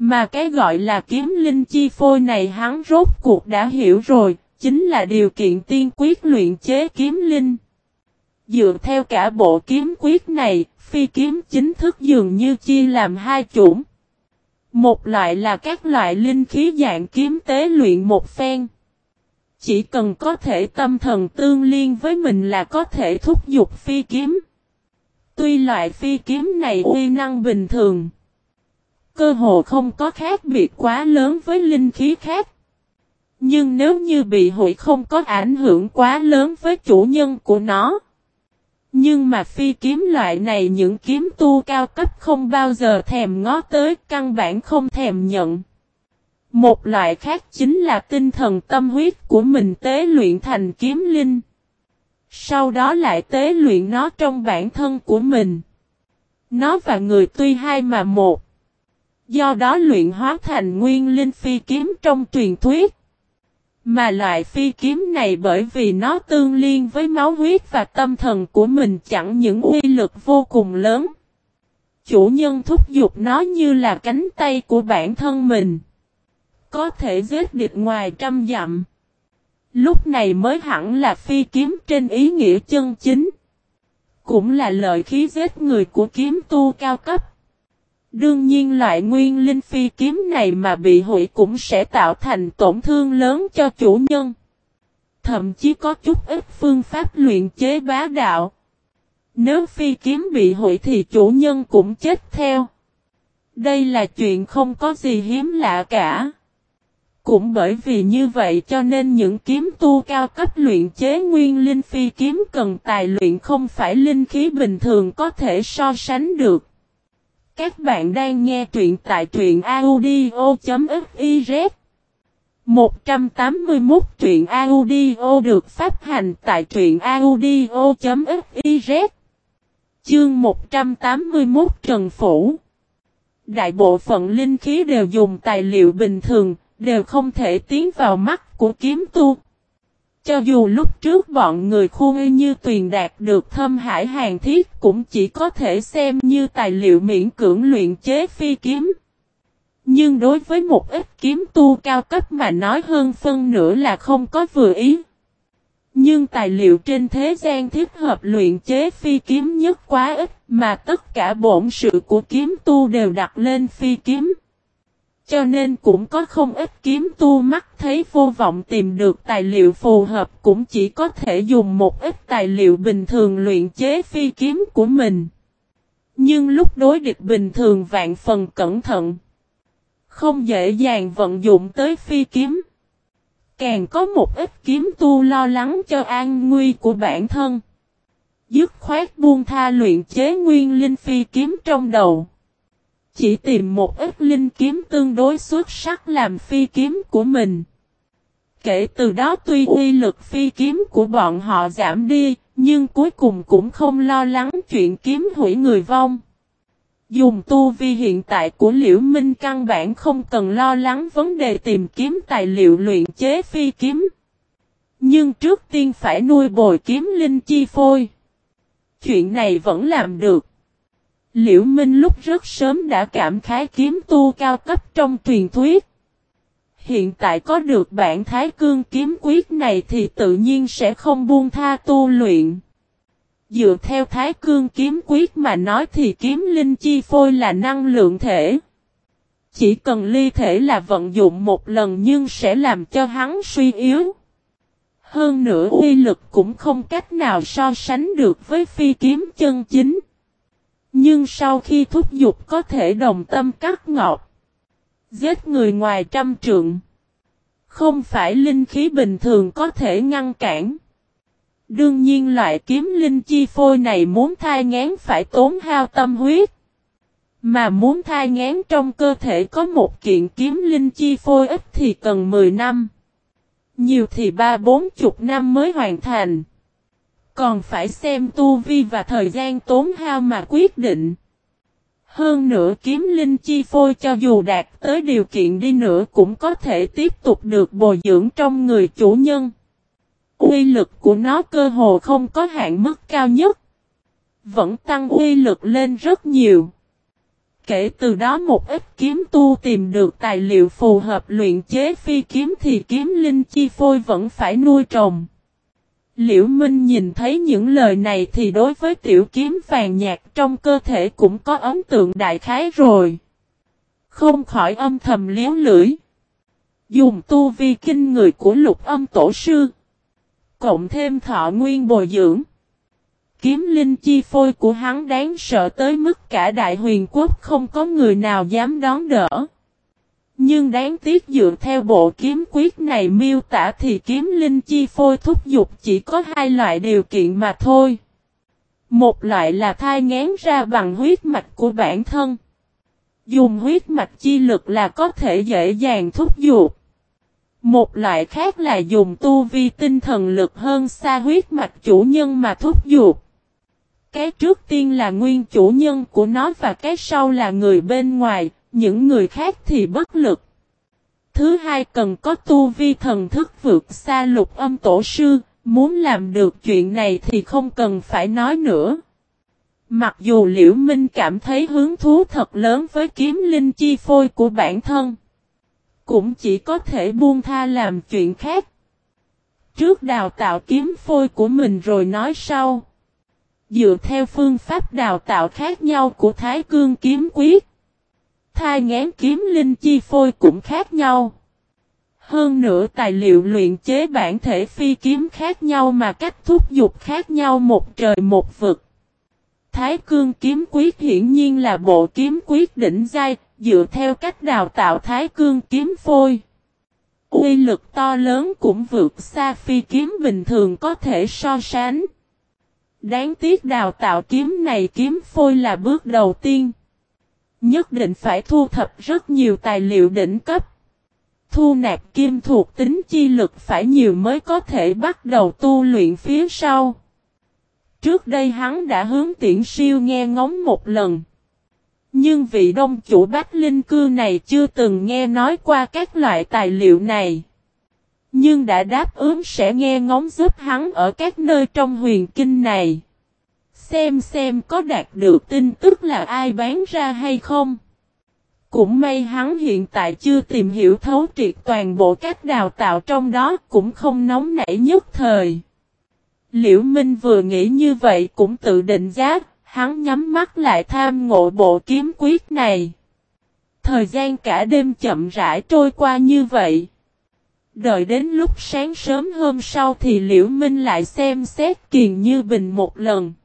Mà cái gọi là kiếm linh chi phôi này hắn rốt cuộc đã hiểu rồi, chính là điều kiện tiên quyết luyện chế kiếm linh. Dựa theo cả bộ kiếm quyết này, phi kiếm chính thức dường như chia làm hai chủng. Một loại là các loại linh khí dạng kiếm tế luyện một phen. Chỉ cần có thể tâm thần tương liên với mình là có thể thúc giục phi kiếm. Tuy loại phi kiếm này uy năng bình thường, cơ hồ không có khác biệt quá lớn với linh khí khác. Nhưng nếu như bị hủy không có ảnh hưởng quá lớn với chủ nhân của nó. Nhưng mà phi kiếm loại này những kiếm tu cao cấp không bao giờ thèm ngó tới, căn bản không thèm nhận. Một loại khác chính là tinh thần tâm huyết của mình tế luyện thành kiếm linh. Sau đó lại tế luyện nó trong bản thân của mình. Nó và người tuy hai mà một. Do đó luyện hóa thành nguyên linh phi kiếm trong truyền thuyết. Mà loại phi kiếm này bởi vì nó tương liên với máu huyết và tâm thần của mình chẳng những uy lực vô cùng lớn. Chủ nhân thúc giục nó như là cánh tay của bản thân mình. Có thể giết địch ngoài trăm dặm. Lúc này mới hẳn là phi kiếm trên ý nghĩa chân chính. Cũng là lợi khí giết người của kiếm tu cao cấp. Đương nhiên loại nguyên linh phi kiếm này mà bị hủy cũng sẽ tạo thành tổn thương lớn cho chủ nhân. Thậm chí có chút ít phương pháp luyện chế bá đạo. Nếu phi kiếm bị hủy thì chủ nhân cũng chết theo. Đây là chuyện không có gì hiếm lạ cả. Cũng bởi vì như vậy cho nên những kiếm tu cao cấp luyện chế nguyên linh phi kiếm cần tài luyện không phải linh khí bình thường có thể so sánh được. Các bạn đang nghe truyện tại truyện audio.fiz 181 truyện audio được phát hành tại truyện audio.fiz Chương 181 Trần Phủ. Đại bộ phận linh khí đều dùng tài liệu bình thường, đều không thể tiến vào mắt của kiếm tu. Cho dù lúc trước bọn người khu như Tuyền đạt được Thâm Hải Hàn Thiết cũng chỉ có thể xem như tài liệu miễn cưỡng luyện chế phi kiếm. Nhưng đối với một ít kiếm tu cao cấp mà nói hơn phân nửa là không có vừa ý. Nhưng tài liệu trên thế gian thích hợp luyện chế phi kiếm nhất quá ít mà tất cả bổn sự của kiếm tu đều đặt lên phi kiếm. Cho nên cũng có không ít kiếm tu mắt thấy vô vọng tìm được tài liệu phù hợp cũng chỉ có thể dùng một ít tài liệu bình thường luyện chế phi kiếm của mình. Nhưng lúc đối địch bình thường vạn phần cẩn thận. Không dễ dàng vận dụng tới phi kiếm. Càng có một ít kiếm tu lo lắng cho an nguy của bản thân. Dứt khoát buông tha luyện chế nguyên linh phi kiếm trong đầu. Chỉ tìm một ít linh kiếm tương đối xuất sắc làm phi kiếm của mình. Kể từ đó tuy uy lực phi kiếm của bọn họ giảm đi, nhưng cuối cùng cũng không lo lắng chuyện kiếm hủy người vong. Dùng tu vi hiện tại của Liễu Minh căn bản không cần lo lắng vấn đề tìm kiếm tài liệu luyện chế phi kiếm. Nhưng trước tiên phải nuôi bồi kiếm linh chi phôi. Chuyện này vẫn làm được. Liễu Minh lúc rất sớm đã cảm khái kiếm tu cao cấp trong truyền thuyết. Hiện tại có được bản Thái Cương kiếm quyết này thì tự nhiên sẽ không buông tha tu luyện. Dựa theo Thái Cương kiếm quyết mà nói thì kiếm linh chi phôi là năng lượng thể. Chỉ cần ly thể là vận dụng một lần nhưng sẽ làm cho hắn suy yếu. Hơn nữa uy lực cũng không cách nào so sánh được với phi kiếm chân chính. Nhưng sau khi thúc giục có thể đồng tâm cắt ngọt. Giết người ngoài trăm trượng. Không phải linh khí bình thường có thể ngăn cản. Đương nhiên loại kiếm linh chi phôi này muốn thai nghén phải tốn hao tâm huyết. Mà muốn thai nghén trong cơ thể có một kiện kiếm linh chi phôi ít thì cần 10 năm. Nhiều thì 30-40 năm mới hoàn thành. Còn phải xem tu vi và thời gian tốn hao mà quyết định. Hơn nữa kiếm linh chi phôi cho dù đạt tới điều kiện đi nữa cũng có thể tiếp tục được bồi dưỡng trong người chủ nhân. Uy lực của nó cơ hồ không có hạn mức cao nhất. Vẫn tăng uy lực lên rất nhiều. Kể từ đó một ít kiếm tu tìm được tài liệu phù hợp luyện chế phi kiếm thì kiếm linh chi phôi vẫn phải nuôi trồng. Liễu Minh nhìn thấy những lời này thì đối với tiểu kiếm vàng nhạt trong cơ thể cũng có ấn tượng đại khái rồi. Không khỏi âm thầm liếu lưỡi. Dùng tu vi kinh người của Lục Âm Tổ Sư, cộng thêm thọ nguyên bồi dưỡng, kiếm linh chi phôi của hắn đáng sợ tới mức cả Đại Huyền Quốc không có người nào dám đón đỡ. Nhưng đáng tiếc dựa theo bộ kiếm quyết này miêu tả thì kiếm linh chi phôi thúc dục chỉ có hai loại điều kiện mà thôi. Một loại là thai nghén ra bằng huyết mạch của bản thân. Dùng huyết mạch chi lực là có thể dễ dàng thúc dục. Một loại khác là dùng tu vi tinh thần lực hơn xa huyết mạch chủ nhân mà thúc dục. Cái trước tiên là nguyên chủ nhân của nó và cái sau là người bên ngoài, những người khác thì bất lực. Thứ hai cần có tu vi thần thức vượt xa Lục Âm Tổ Sư, muốn làm được chuyện này thì không cần phải nói nữa. Mặc dù Liễu Minh cảm thấy hứng thú thật lớn với kiếm linh chi phôi của bản thân, cũng chỉ có thể buông tha làm chuyện khác. Trước đào tạo kiếm phôi của mình rồi nói sau. Dựa theo phương pháp đào tạo khác nhau của Thái Cương kiếm quyết, thai nghén kiếm linh chi phôi cũng khác nhau. Hơn nữa tài liệu luyện chế bản thể phi kiếm khác nhau mà cách thúc dục khác nhau một trời một vực. Thái Cương kiếm quyết hiển nhiên là bộ kiếm quyết đỉnh giai, dựa theo cách đào tạo Thái Cương kiếm phôi. Uy lực to lớn cũng vượt xa phi kiếm bình thường có thể so sánh. Đáng tiếc đào tạo kiếm này kiếm phôi là bước đầu tiên. Nhất định phải thu thập rất nhiều tài liệu đỉnh cấp. Thu nạp kim thuộc tính chi lực phải nhiều mới có thể bắt đầu tu luyện phía sau. Trước đây hắn đã hướng Tiễn Siêu nghe ngóng một lần. Nhưng vị đông chủ Bách Linh Cư này chưa từng nghe nói qua các loại tài liệu này. Nhưng đã đáp ứng sẽ nghe ngóng giúp hắn ở các nơi trong huyền kinh này. Xem có đạt được tin tức là ai bán ra hay không. Cũng may hắn hiện tại chưa tìm hiểu thấu triệt toàn bộ cách đào tạo trong đó cũng không nóng nảy nhất thời. Liễu Minh vừa nghĩ như vậy cũng tự định giá, hắn nhắm mắt lại tham ngộ bộ kiếm quyết này. Thời gian cả đêm chậm rãi trôi qua như vậy. Đợi đến lúc sáng sớm hôm sau thì Liễu Minh lại xem xét Kiền Như Bình một lần.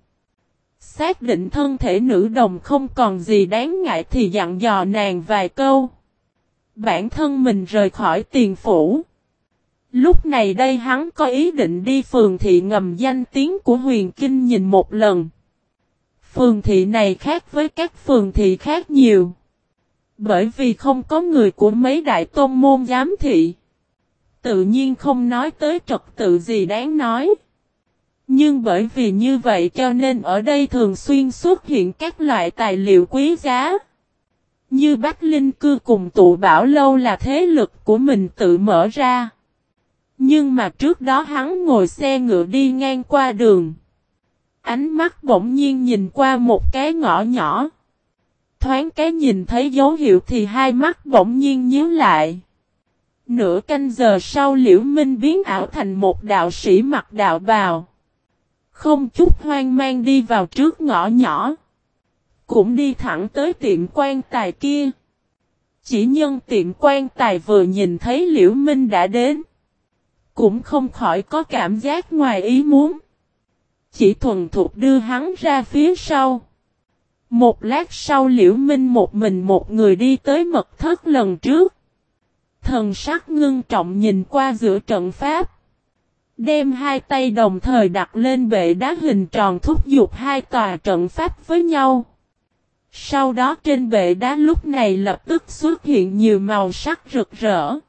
Xác định thân thể nữ đồng không còn gì đáng ngại thì dặn dò nàng vài câu. Bản thân mình rời khỏi tiền phủ. Lúc này đây hắn có ý định đi phường thị ngầm danh tiếng của huyền kinh nhìn một lần. Phường thị này khác với các phường thị khác nhiều. Bởi vì không có người của mấy đại tôn môn giám thị. Tự nhiên không nói tới trật tự gì đáng nói. Nhưng bởi vì như vậy cho nên ở đây thường xuyên xuất hiện các loại tài liệu quý giá. Như Bách Linh Cư cùng Tụ Bảo Lâu là thế lực của mình tự mở ra. Nhưng mà trước đó hắn ngồi xe ngựa đi ngang qua đường. Ánh mắt bỗng nhiên nhìn qua một cái ngõ nhỏ. Thoáng cái nhìn thấy dấu hiệu thì hai mắt bỗng nhiên nhíu lại. Nửa canh giờ sau Liễu Minh biến ảo thành một đạo sĩ mặc đạo bào. Không chút hoang mang đi vào trước ngõ nhỏ. Cũng đi thẳng tới tiệm quan tài kia. Chỉ nhân tiệm quan tài vừa nhìn thấy Liễu Minh đã đến. Cũng không khỏi có cảm giác ngoài ý muốn. Chỉ thuần thục đưa hắn ra phía sau. Một lát sau Liễu Minh một mình một người đi tới mật thất lần trước. Thần sắc ngưng trọng nhìn qua giữa trận pháp. Đem hai tay đồng thời đặt lên bệ đá hình tròn thúc giục hai tòa trận pháp với nhau. Sau đó trên bệ đá lúc này lập tức xuất hiện nhiều màu sắc rực rỡ.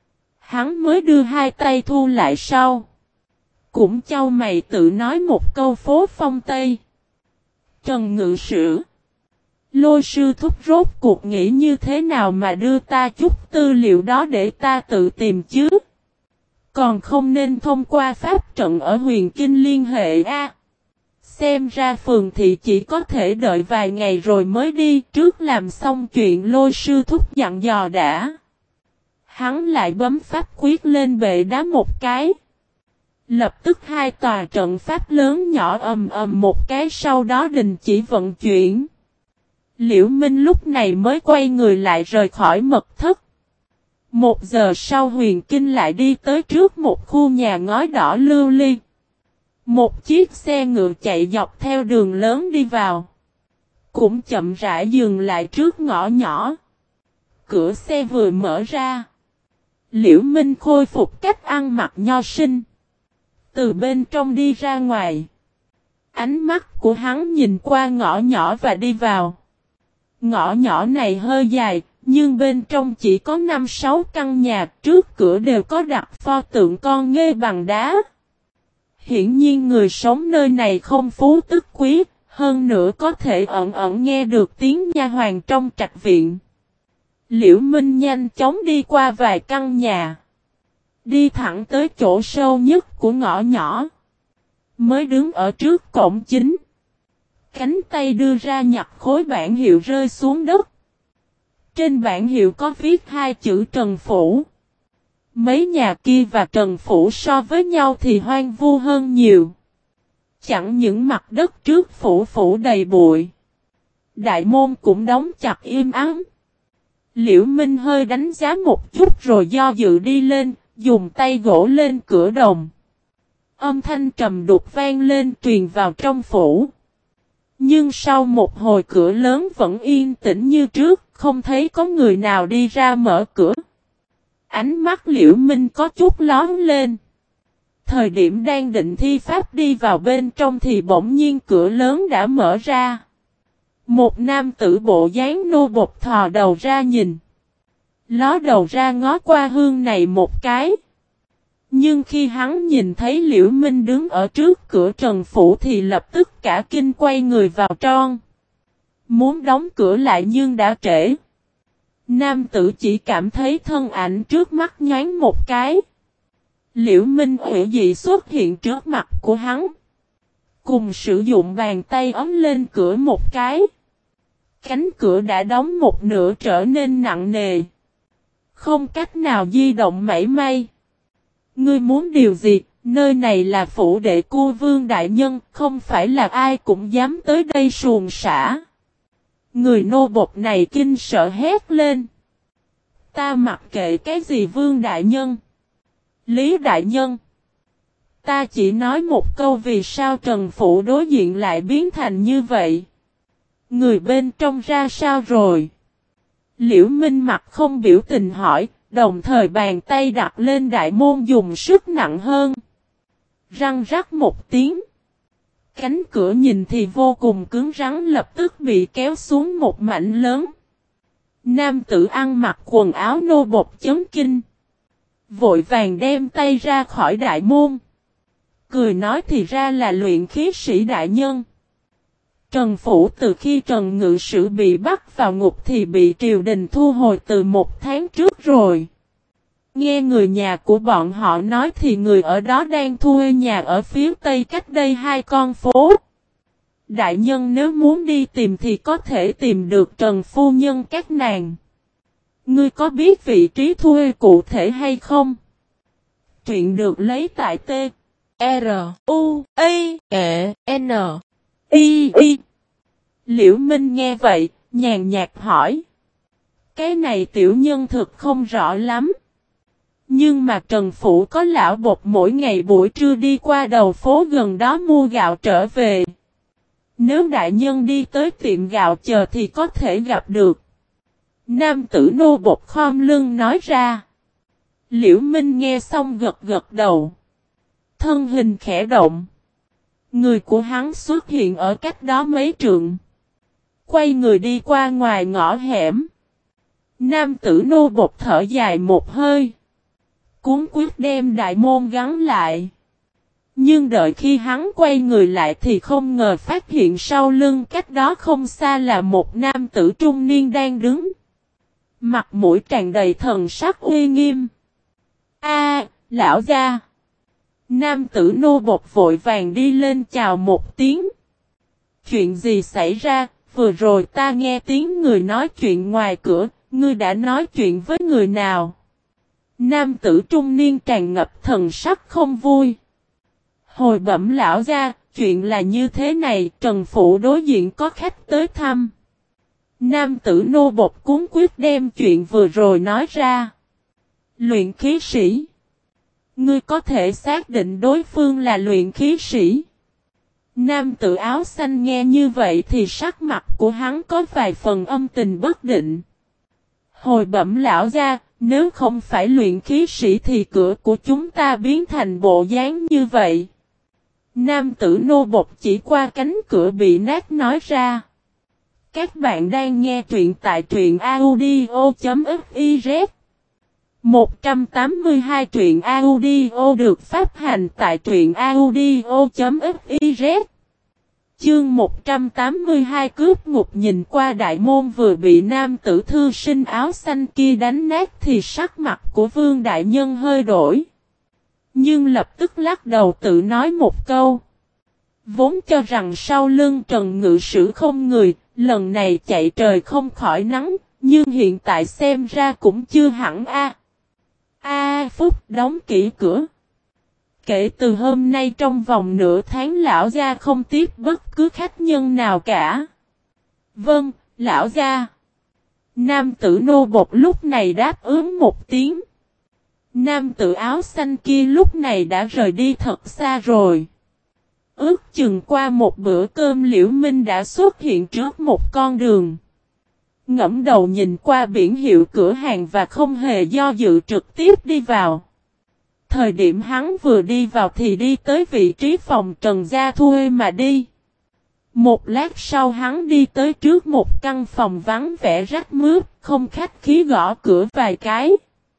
Hắn mới đưa hai tay thu lại sau. Cũng chau mày tự nói một câu phố phong Tây. Trần Ngự Sử. Lôi sư thúc rốt cuộc nghĩ như thế nào mà đưa ta chút tư liệu đó để ta tự tìm chứ? Còn không nên thông qua pháp trận ở huyền kinh liên hệ a. Xem ra phường thị chỉ có thể đợi vài ngày rồi mới đi, trước làm xong chuyện Lôi sư thúc dặn dò đã. Hắn lại bấm pháp quyết lên bệ đá một cái. Lập tức hai tòa trận pháp lớn nhỏ ầm ầm một cái, sau đó đình chỉ vận chuyển. Liễu Minh lúc này mới quay người lại rời khỏi mật thất. 1 giờ sau Huyền Kinh lại đi tới trước một khu nhà ngói đỏ lưu ly. Một chiếc xe ngựa chạy dọc theo đường lớn đi vào. Cũng chậm rãi dừng lại trước ngõ nhỏ. Cửa xe vừa mở ra. Liễu Minh khôi phục cách ăn mặc nho sinh. Từ bên trong đi ra ngoài. Ánh mắt của hắn nhìn qua ngõ nhỏ và đi vào. Ngõ nhỏ này hơi dài, nhưng bên trong chỉ có 5-6 căn nhà, trước cửa đều có đặt pho tượng con nghê bằng đá. Hiển nhiên người sống nơi này không phú tức quý, hơn nữa có thể ẩn ẩn nghe được tiếng nha hoàn trong trạch viện. Liễu Minh nhanh chóng đi qua vài căn nhà. Đi thẳng tới chỗ sâu nhất của ngõ nhỏ. Mới đứng ở trước cổng chính. Cánh tay đưa ra nhặt khối bảng hiệu rơi xuống đất. Trên bảng hiệu có viết 2 chữ Trần Phủ. Mấy nhà kia và Trần Phủ so với nhau thì hoang vu hơn nhiều. Chẳng những mặt đất trước phủ đầy bụi. Đại môn cũng đóng chặt im ắng. Liễu Minh hơi đánh giá một chút rồi do dự đi lên, dùng tay gỗ lên cửa đồng. Âm thanh trầm đục vang lên truyền vào trong phủ. Nhưng sau một hồi cửa lớn vẫn yên tĩnh như trước, không thấy có người nào đi ra mở cửa. Ánh mắt Liễu Minh có chút lóe lên. Thời điểm đang định thi pháp đi vào bên trong thì bỗng nhiên cửa lớn đã mở ra. Một nam tử bộ dáng nô bộc thò đầu ra nhìn. Ló đầu ra ngó qua hương này một cái. Nhưng khi hắn nhìn thấy Liễu Minh đứng ở trước cửa Trần Phủ thì lập tức cả kinh quay người vào trong. Muốn đóng cửa lại nhưng đã trễ. Nam tử chỉ cảm thấy thân ảnh trước mắt nhoáng một cái. Liễu Minh hủy dị xuất hiện trước mặt của hắn. Cùng sử dụng bàn tay ấn lên cửa một cái. Cánh cửa đã đóng một nửa trở nên nặng nề. Không cách nào di động mảy may. Ngươi muốn điều gì? Nơi này là phủ đệ của Vương đại nhân, không phải là ai cũng dám tới đây suồng sã. Người nô bộc này kinh sợ hét lên. Ta mặc kệ cái gì Vương đại nhân? Lý đại nhân. Ta chỉ nói một câu vì sao Trần Phủ đối diện lại biến thành như vậy. Người bên trong ra sao rồi? Liễu Minh mặt không biểu tình hỏi, đồng thời bàn tay đặt lên đại môn dùng sức nặng hơn. Răng rắc một tiếng. Cánh cửa nhìn thì vô cùng cứng rắn lập tức bị kéo xuống một mảnh lớn. Nam tử ăn mặc quần áo nô bộc chấn kinh. Vội vàng đem tay ra khỏi đại môn. Cười nói thì ra là luyện khí sĩ đại nhân. Trần Phủ từ khi Trần Ngự Sử bị bắt vào ngục thì bị triều đình thu hồi từ 1 tháng trước rồi. Nghe người nhà của bọn họ nói thì người ở đó đang thuê nhà ở phía tây cách đây 2 con phố. Đại nhân nếu muốn đi tìm thì có thể tìm được Trần Phu Nhân các nàng. Ngươi có biết vị trí thuê cụ thể hay không? Truyện được lấy tại T. R. U. A. E. N. I. Liễu Minh nghe vậy, nhàn nhạt hỏi. Cái này tiểu nhân thực không rõ lắm. Nhưng mà Trần Phủ có lão bột mỗi ngày buổi trưa đi qua đầu phố gần đó mua gạo trở về. Nếu đại nhân đi tới tiệm gạo chờ thì có thể gặp được. Nam tử nô bột khom lưng nói ra. Liễu Minh nghe xong gật gật đầu. Thân hình khẽ động. Người của hắn xuất hiện ở cách đó mấy trượng. Quay người đi qua ngoài ngõ hẻm. Nam tử nô bột thở dài một hơi. Cuốn quyết đem đại môn gắn lại. Nhưng đợi khi hắn quay người lại thì không ngờ phát hiện sau lưng cách đó không xa là một nam tử trung niên đang đứng. Mặt mũi tràn đầy thần sắc uy nghiêm. A, lão gia. Nam tử nô bột vội vàng đi lên chào một tiếng. chuyện gì xảy ra, vừa rồi ta nghe tiếng người nói chuyện ngoài cửa, ngươi đã nói chuyện với người nào? Nam tử trung niên tràn ngập thần sắc không vui. Hồi bẩm lão gia, chuyện là như thế này, Trần Phủ đối diện có khách tới thăm. Nam tử nô bộc cuống quyết đem chuyện vừa rồi nói ra. Luyện khí sĩ. Ngươi có thể xác định đối phương là luyện khí sĩ. Nam tử áo xanh nghe như vậy thì sắc mặt của hắn có vài phần âm tình bất định. Hồi bẩm lão gia, nếu không phải luyện khí sĩ thì cửa của chúng ta biến thành bộ dáng như vậy. Nam tử nô bộc chỉ qua cánh cửa bị nát nói ra. Các bạn đang nghe truyện tại truyện audio.fiz 182 truyện audio được phát hành tại truyện audio.fiz. Chương 182 cướp ngục. Nhìn qua đại môn vừa bị nam tử thư sinh áo xanh kia đánh nát thì sắc mặt của Vương đại nhân hơi đổi. Nhưng lập tức lắc đầu tự nói một câu. Vốn cho rằng sau lưng Trần Ngự Sử không người, lần này chạy trời không khỏi nắng, nhưng hiện tại xem ra cũng chưa hẳn a. Phúc đóng kỹ cửa. Kể từ hôm nay trong vòng nửa tháng lão gia không tiếp bất cứ khách nhân nào cả. Vâng, lão gia. Nam tử nô bộc lúc này đáp ứng một tiếng. Nam tử áo xanh kia lúc này đã rời đi thật xa rồi. Ước chừng qua một bữa cơm Liễu Minh đã xuất hiện trước một con đường. Ngẫm đầu nhìn qua biển hiệu cửa hàng và không hề do dự trực tiếp đi vào. Thời điểm hắn vừa đi vào thì đi tới vị trí phòng Trần Gia thuê mà đi. Một lát sau hắn đi tới trước một căn phòng vắng vẻ rách mướp, không khách khí gõ cửa vài cái.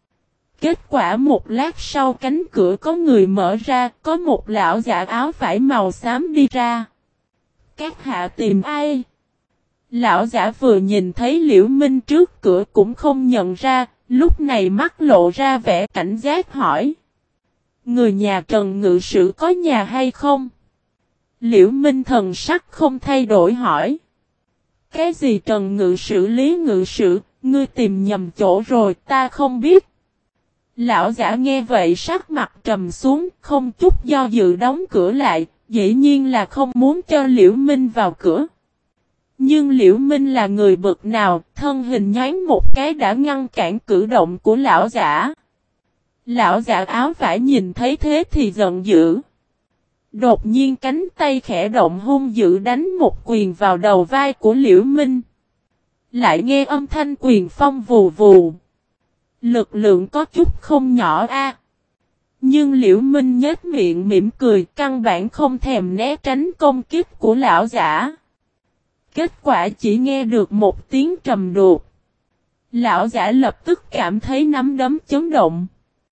Kết quả một lát sau cánh cửa có người mở ra, có một lão giả áo vải màu xám đi ra. Các hạ tìm ai? Lão giả vừa nhìn thấy Liễu Minh trước cửa cũng không nhận ra, lúc này mắt lộ ra vẻ cảnh giác hỏi. Người nhà Trần Ngự Sử có nhà hay không? Liễu Minh thần sắc không thay đổi hỏi. Cái gì Trần Ngự Sử Lý Ngự Sử, ngươi tìm nhầm chỗ rồi ta không biết. Lão giả nghe vậy sắc mặt trầm xuống, không chút do dự đóng cửa lại, dĩ nhiên là không muốn cho Liễu Minh vào cửa. Nhưng Liễu Minh là người bậc nào, thân hình nhoáng một cái đã ngăn cản cử động của lão giả. Lão giả áo vải nhìn thấy thế thì giận dữ. Đột nhiên cánh tay khẽ động hung dữ đánh một quyền vào đầu vai của Liễu Minh. Lại nghe âm thanh quyền phong vù vù. Lực lượng có chút không nhỏ a. Nhưng Liễu Minh nhếch miệng mỉm cười, căn bản không thèm né tránh công kích của lão giả. Kết quả chỉ nghe được một tiếng trầm đục. Lão giả lập tức cảm thấy nắm đấm chấn động.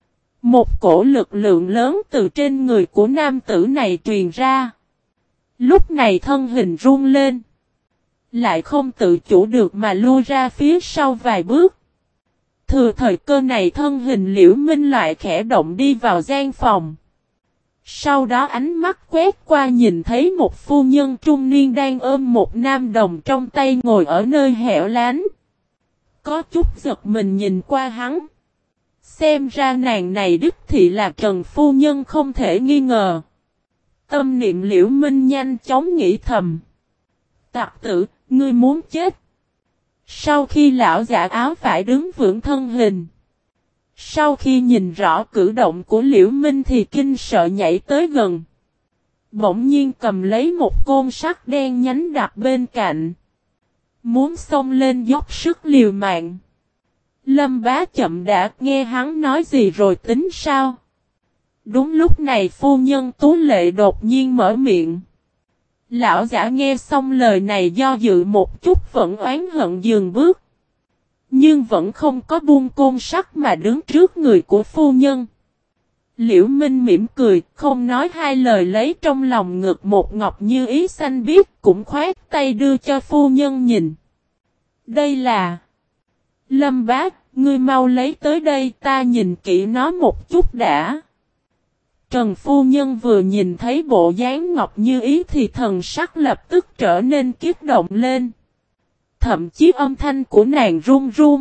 Một cổ lực lượng lớn từ trên người của nam tử này truyền ra. Lúc này thân hình run lên. Lại không tự chủ được mà lui ra phía sau vài bước. Thừa thời cơ này thân hình Liễu Minh lại khẽ động đi vào gian phòng. Sau đó ánh mắt quét qua nhìn thấy một phu nhân trung niên đang ôm một nam đồng trong tay ngồi ở nơi hẻo lánh. Có chút giật mình nhìn qua hắn. Xem ra nàng này đích thị là Trần phu nhân không thể nghi ngờ. Tâm niệm Liễu Minh nhanh chóng nghĩ thầm. Tặc tử, ngươi muốn chết. Sau khi lão giả áo phải đứng vững thân hình. Sau khi nhìn rõ cử động của Liễu Minh thì kinh sợ nhảy tới gần. Bỗng nhiên cầm lấy một côn sắt đen nhánh đặt bên cạnh. Muốn xông lên dốc sức liều mạng. Lâm Bá chậm đã nghe hắn nói gì rồi tính sao? Đúng lúc này phu nhân Tú Lệ đột nhiên mở miệng. Lão giả nghe xong lời này do dự một chút vẫn oán hận dừng bước. Nhưng vẫn không có buông côn sắt mà đứng trước người của phu nhân. Liễu Minh mỉm cười, không nói hai lời lấy trong lòng ngực một ngọc như ý xanh biếc cũng khoát tay đưa cho phu nhân nhìn. Đây là... Lâm Bá, ngươi mau lấy tới đây ta nhìn kỹ nó một chút đã. Trần phu nhân vừa nhìn thấy bộ dáng Ngọc Như Ý thì thần sắc lập tức trở nên kích động lên. Thậm chí âm thanh của nàng run run.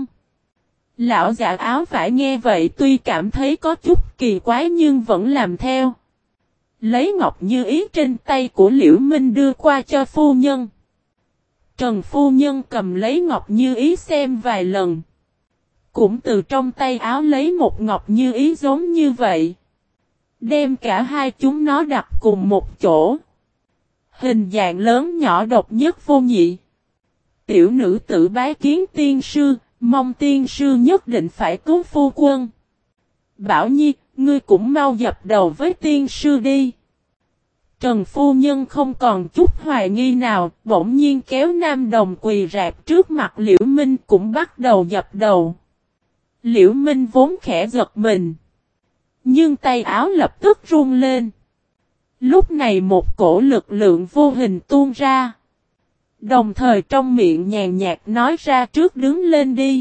Lão giả áo vải nghe vậy tuy cảm thấy có chút kỳ quái nhưng vẫn làm theo. Lấy Ngọc Như Ý trên tay của Liễu Minh đưa qua cho phu nhân. Trần phu nhân cầm lấy Ngọc Như Ý xem vài lần. Cũng từ trong tay áo lấy một Ngọc Như Ý giống như vậy. Đem cả hai chúng nó đặt cùng một chỗ. Hình dạng lớn nhỏ độc nhất vô nhị. Tiểu nữ tử bái kiến tiên sư, mong tiên sư nhất định phải cứu phu quân. Bảo Nhi, ngươi cũng mau dập đầu với tiên sư đi. Trần phu nhân không còn chút hoài nghi nào, bỗng nhiên kéo Nam Đồng quỳ rạp trước mặt Liễu Minh cũng bắt đầu dập đầu. Liễu Minh vốn khẽ giật mình. Nhưng tay áo lập tức run lên. Lúc này một cổ lực lượng vô hình tuôn ra. Đồng thời trong miệng nhàn nhạt nói ra trước đứng lên đi.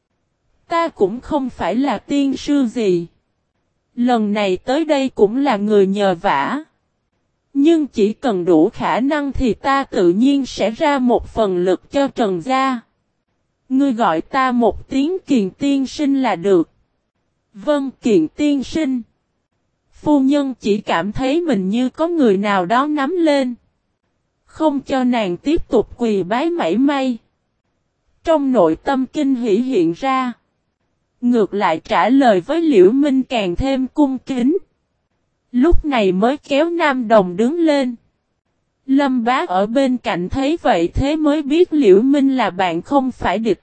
Ta cũng không phải là tiên sư gì. Lần này tới đây cũng là người nhờ vả. Nhưng chỉ cần đủ khả năng thì ta tự nhiên sẽ ra một phần lực cho Trần gia. Ngươi gọi ta một tiếng Kiền tiên sinh là được. Vâng, Kiền tiên sinh. Phu nhân chỉ cảm thấy mình như có người nào đó nắm lên. Không cho nàng tiếp tục quỳ bái mảy may. Trong nội tâm kinh hỉ hiện ra. Ngược lại trả lời với Liễu Minh càng thêm cung kính. Lúc này mới kéo Nam Đồng đứng lên. Lâm Bá ở bên cạnh thấy vậy thế mới biết Liễu Minh là bạn không phải địch.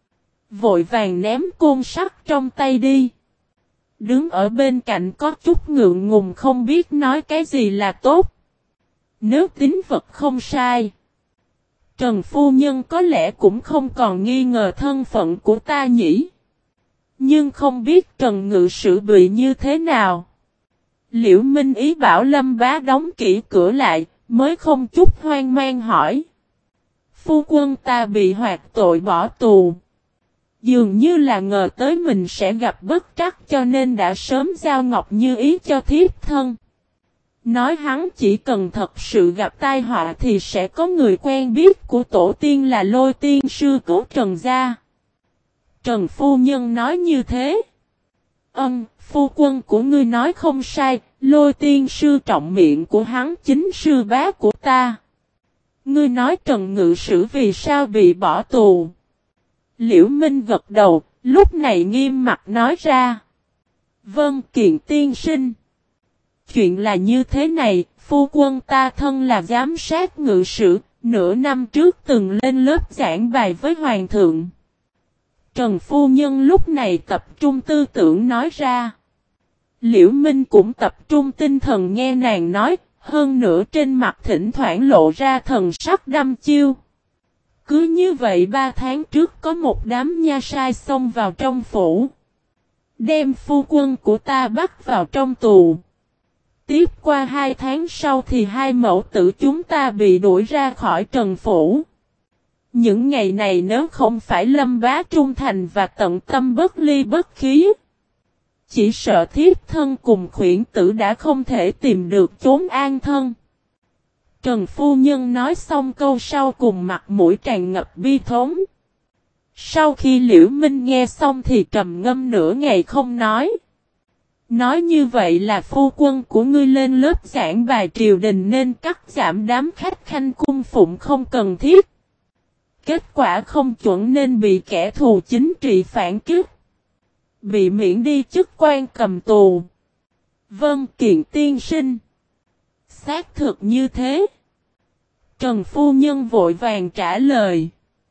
Vội vàng ném côn sắt trong tay đi. Đứng ở bên cạnh có chút ngượng ngùng không biết nói cái gì là tốt. Nếu tín vật không sai. Trần phu nhân có lẽ cũng không còn nghi ngờ thân phận của ta nhỉ. Nhưng không biết Trần ngự sử bị như thế nào. Liễu Minh ý bảo Lâm Bá đóng kỹ cửa lại, mới không chút hoang mang hỏi. Phu quân ta bị hoạt tội bỏ tù. Dường như là ngờ tới mình sẽ gặp bất trắc cho nên đã sớm giao Ngọc Như Ý cho thiếp thân. Nói hắn chỉ cần thật sự gặp tai họa thì sẽ có người quen biết của tổ tiên là Lôi tiên sư cứu Trần gia. Trần phu nhân nói như thế. Phu quân của ngươi nói không sai, Lôi tiên sư trọng miệng của hắn chính sư bá của ta. Ngươi nói Trần ngự sử vì sao bị bỏ tù. Liễu Minh gật đầu, lúc này nghiêm mặt nói ra. Vâng, Kiền tiên sinh. Chuyện là như thế này, phu quân ta thân là giám sát ngự sử, nửa năm trước từng lên lớp giảng bài với hoàng thượng. Trần phu nhân lúc này tập trung tư tưởng nói ra. Liễu Minh cũng tập trung tinh thần nghe nàng nói, hơn nữa trên mặt thỉnh thoảng lộ ra thần sắc đăm chiêu. Cứ như vậy 3 tháng trước có một đám nha sai xông vào trong phủ. Đem phu quân của ta bắt vào trong tù. Tiếp qua 2 tháng sau thì hai mẫu tử chúng ta bị đuổi ra khỏi Trần phủ. Những ngày này nếu không phải Lâm Bá trung thành và tận tâm bất ly bất khí. Chỉ sợ thiếp thân cùng khuyển tử đã không thể tìm được chốn an thân. Trần phu nhân nói xong câu sau cùng mặt mũi tràn ngập bi thống. Sau khi Liễu Minh nghe xong thì trầm ngâm nửa ngày không nói. Nói như vậy là phu quân của ngươi lên lớp giảng bài triều đình nên cắt giảm đám khách khanh cung phụng không cần thiết. Kết quả không chuẩn nên bị kẻ thù chính trị phản kích. Bị miễn đi chức quan cầm tù. Vâng, Kiền tiên sinh. Xác thực như thế. Trần phu nhân vội vàng trả lời.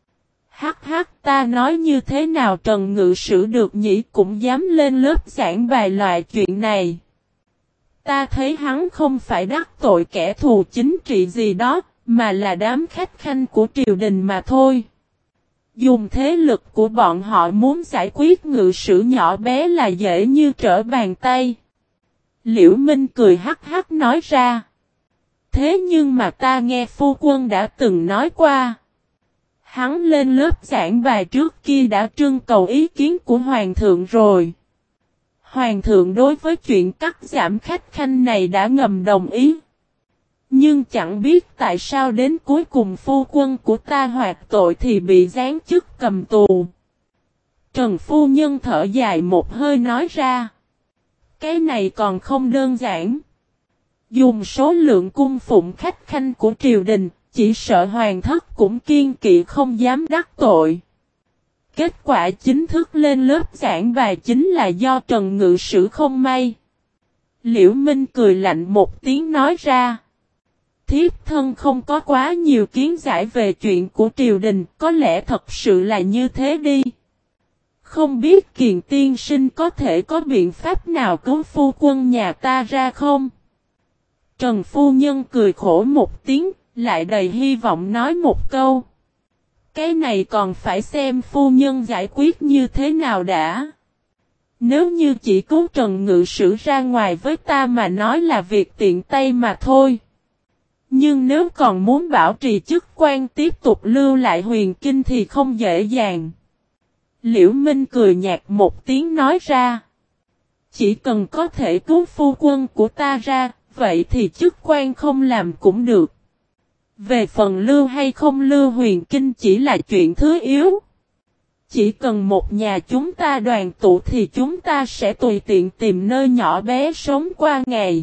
Hắc ta nói như thế nào Trần ngự sử được nhỉ cũng dám lên lớp giảng bài loại chuyện này. Ta thấy hắn không phải đắc tội kẻ thù chính trị gì đó, mà là đám khách khanh của triều đình mà thôi. Dùng thế lực của bọn họ muốn giải quyết ngự sử nhỏ bé là dễ như trở bàn tay. Liễu Minh cười hắc nói ra. Thế nhưng mà ta nghe phu quân đã từng nói qua. Hắn lên lớp giảng bài trước kia đã trưng cầu ý kiến của hoàng thượng rồi. Hoàng thượng đối với chuyện cắt giảm khách khanh này đã ngầm đồng ý. Nhưng chẳng biết tại sao đến cuối cùng phu quân của ta hoạt tội thì bị giáng chức cầm tù. Trần phu nhân thở dài một hơi nói ra. Cái này còn không đơn giản. Dùng số lượng cung phụng khách khanh của triều đình, chỉ sợ hoàng thất cũng kiên kỵ không dám đắc tội. Kết quả chính thức lên lớp giảng bài chính là do Trần Ngự Sử không may. Liễu Minh cười lạnh một tiếng nói ra. Thiếp thân không có quá nhiều kiến giải về chuyện của triều đình, có lẽ thật sự là như thế đi. Không biết Kiền tiên sinh có thể có biện pháp nào cứu phu quân nhà ta ra không? Trần phu nhân cười khổ một tiếng, lại đầy hy vọng nói một câu. Cái này còn phải xem phu nhân giải quyết như thế nào đã. Nếu như chỉ cứu Trần Ngự Sử ra ngoài với ta mà nói là việc tiện tay mà thôi. Nhưng nếu còn muốn bảo trì chức quan tiếp tục lưu lại Huyền Kinh thì không dễ dàng. Liễu Minh cười nhạt một tiếng nói ra. Chỉ cần có thể cứu phu quân của ta ra, vậy thì chức quan không làm cũng được. Về phần lưu hay không lưu Huyền Kinh chỉ là chuyện thứ yếu. Chỉ cần một nhà chúng ta đoàn tụ thì chúng ta sẽ tùy tiện tìm nơi nhỏ bé sống qua ngày.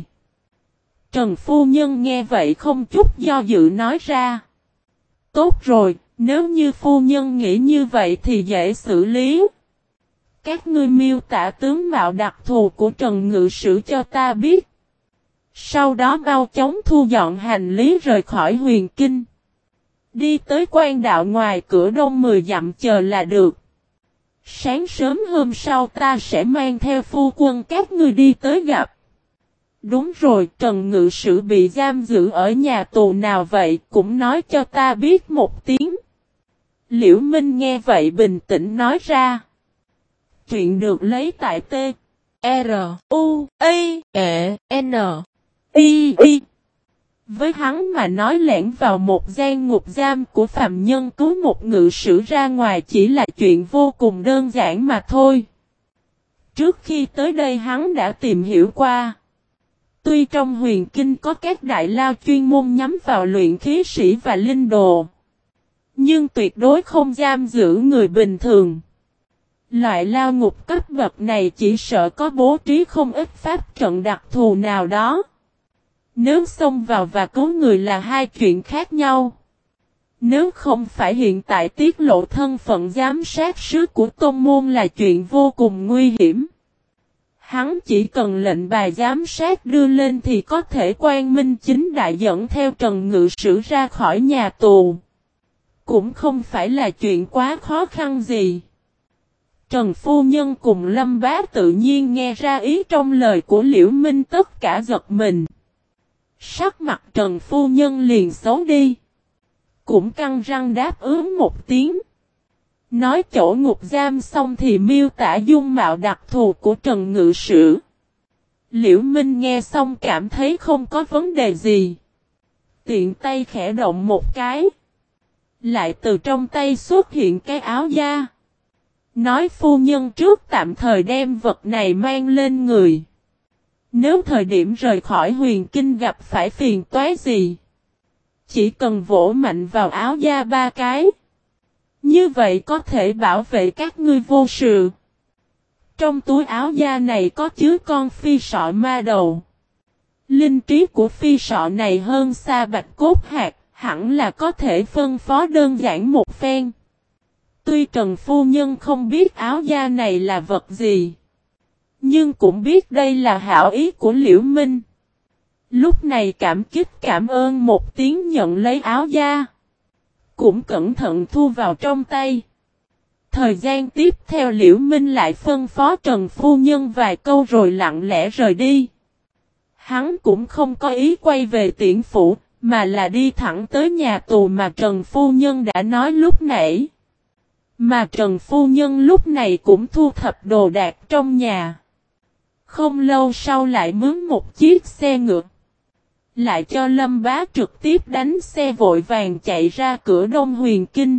Trần phu nhân nghe vậy không chút do dự nói ra. Tốt rồi, nếu như phu nhân nghĩ như vậy thì dễ xử lý. Các ngươi miêu tả tướng mạo đặc thù của Trần Ngự Sử cho ta biết. Sau đó mau chóng thu dọn hành lý rời khỏi Huyền Kinh. Đi tới quan đạo ngoài cửa đông 10 dặm chờ là được. Sáng sớm hôm sau ta sẽ mang theo phu quân các ngươi đi tới gặp. Đúng rồi, Trần Ngự Sử bị giam giữ ở nhà tù nào vậy, cũng nói cho ta biết một tiếng. Liễu Minh nghe vậy bình tĩnh nói ra. Chuyện được lấy tại T. R. U. A. E. N. I. Với hắn mà nói lẻn vào một gian ngục giam của phạm nhân cứu một ngự sử ra ngoài chỉ là chuyện vô cùng đơn giản mà thôi. Trước khi tới đây hắn đã tìm hiểu qua. Tuy trong Huyền Kinh có các đại lao chuyên môn nhắm vào luyện khí sĩ và linh đồ, nhưng tuyệt đối không giam giữ người bình thường. Loại lao ngục cấp bậc này chỉ sợ có bố trí không ít pháp trận đặc thù nào đó. Nếu xông vào và cứu người là hai chuyện khác nhau. Nếu không phải hiện tại tiết lộ thân phận giám sát sứ của tôn môn là chuyện vô cùng nguy hiểm. Hắn chỉ cần lệnh bài giám sát đưa lên thì có thể quang minh chính đại dẫn theo Trần Ngự Sử ra khỏi nhà tù. Cũng không phải là chuyện quá khó khăn gì. Trần Phu Nhân cùng Lâm Bá tự nhiên nghe ra ý trong lời của Liễu Minh, tất cả giật mình. Sắc mặt Trần Phu Nhân liền xấu đi. Cũng căng răng đáp ứng một tiếng. Nói chỗ ngục giam xong thì miêu tả dung mạo đặc thù của Trần Ngự Sử. Liễu Minh nghe xong cảm thấy không có vấn đề gì. Tiện tay khẽ động một cái. Lại từ trong tay xuất hiện cái áo da. Nói phu nhân trước tạm thời đem vật này mang lên người. Nếu thời điểm rời khỏi Huyền Kinh gặp phải phiền toái gì, chỉ cần vỗ mạnh vào áo da 3 cái. Như vậy có thể bảo vệ các ngươi vô sự. Trong túi áo da này có chứa con phi sọ ma đầu. Linh trí của phi sọ này hơn xa bạch cốt hạt, hẳn là có thể phân phó đơn giản một phen. Tuy Trần Phu Nhân không biết áo da này là vật gì, nhưng cũng biết đây là hảo ý của Liễu Minh. Lúc này cảm kích cảm ơn một tiếng nhận lấy áo da. Cũng cẩn thận thu vào trong tay. Thời gian tiếp theo Liễu Minh lại phân phó Trần Phu Nhân vài câu rồi lặng lẽ rời đi. Hắn cũng không có ý quay về Tiễn Phủ, mà là đi thẳng tới nhà tù mà Trần Phu Nhân đã nói lúc nãy. Mà Trần Phu Nhân lúc này cũng thu thập đồ đạc trong nhà. Không lâu sau lại mướn một chiếc xe ngựa. Lại cho Lâm Bá trực tiếp đánh xe vội vàng chạy ra cửa Đông Huyền Kinh.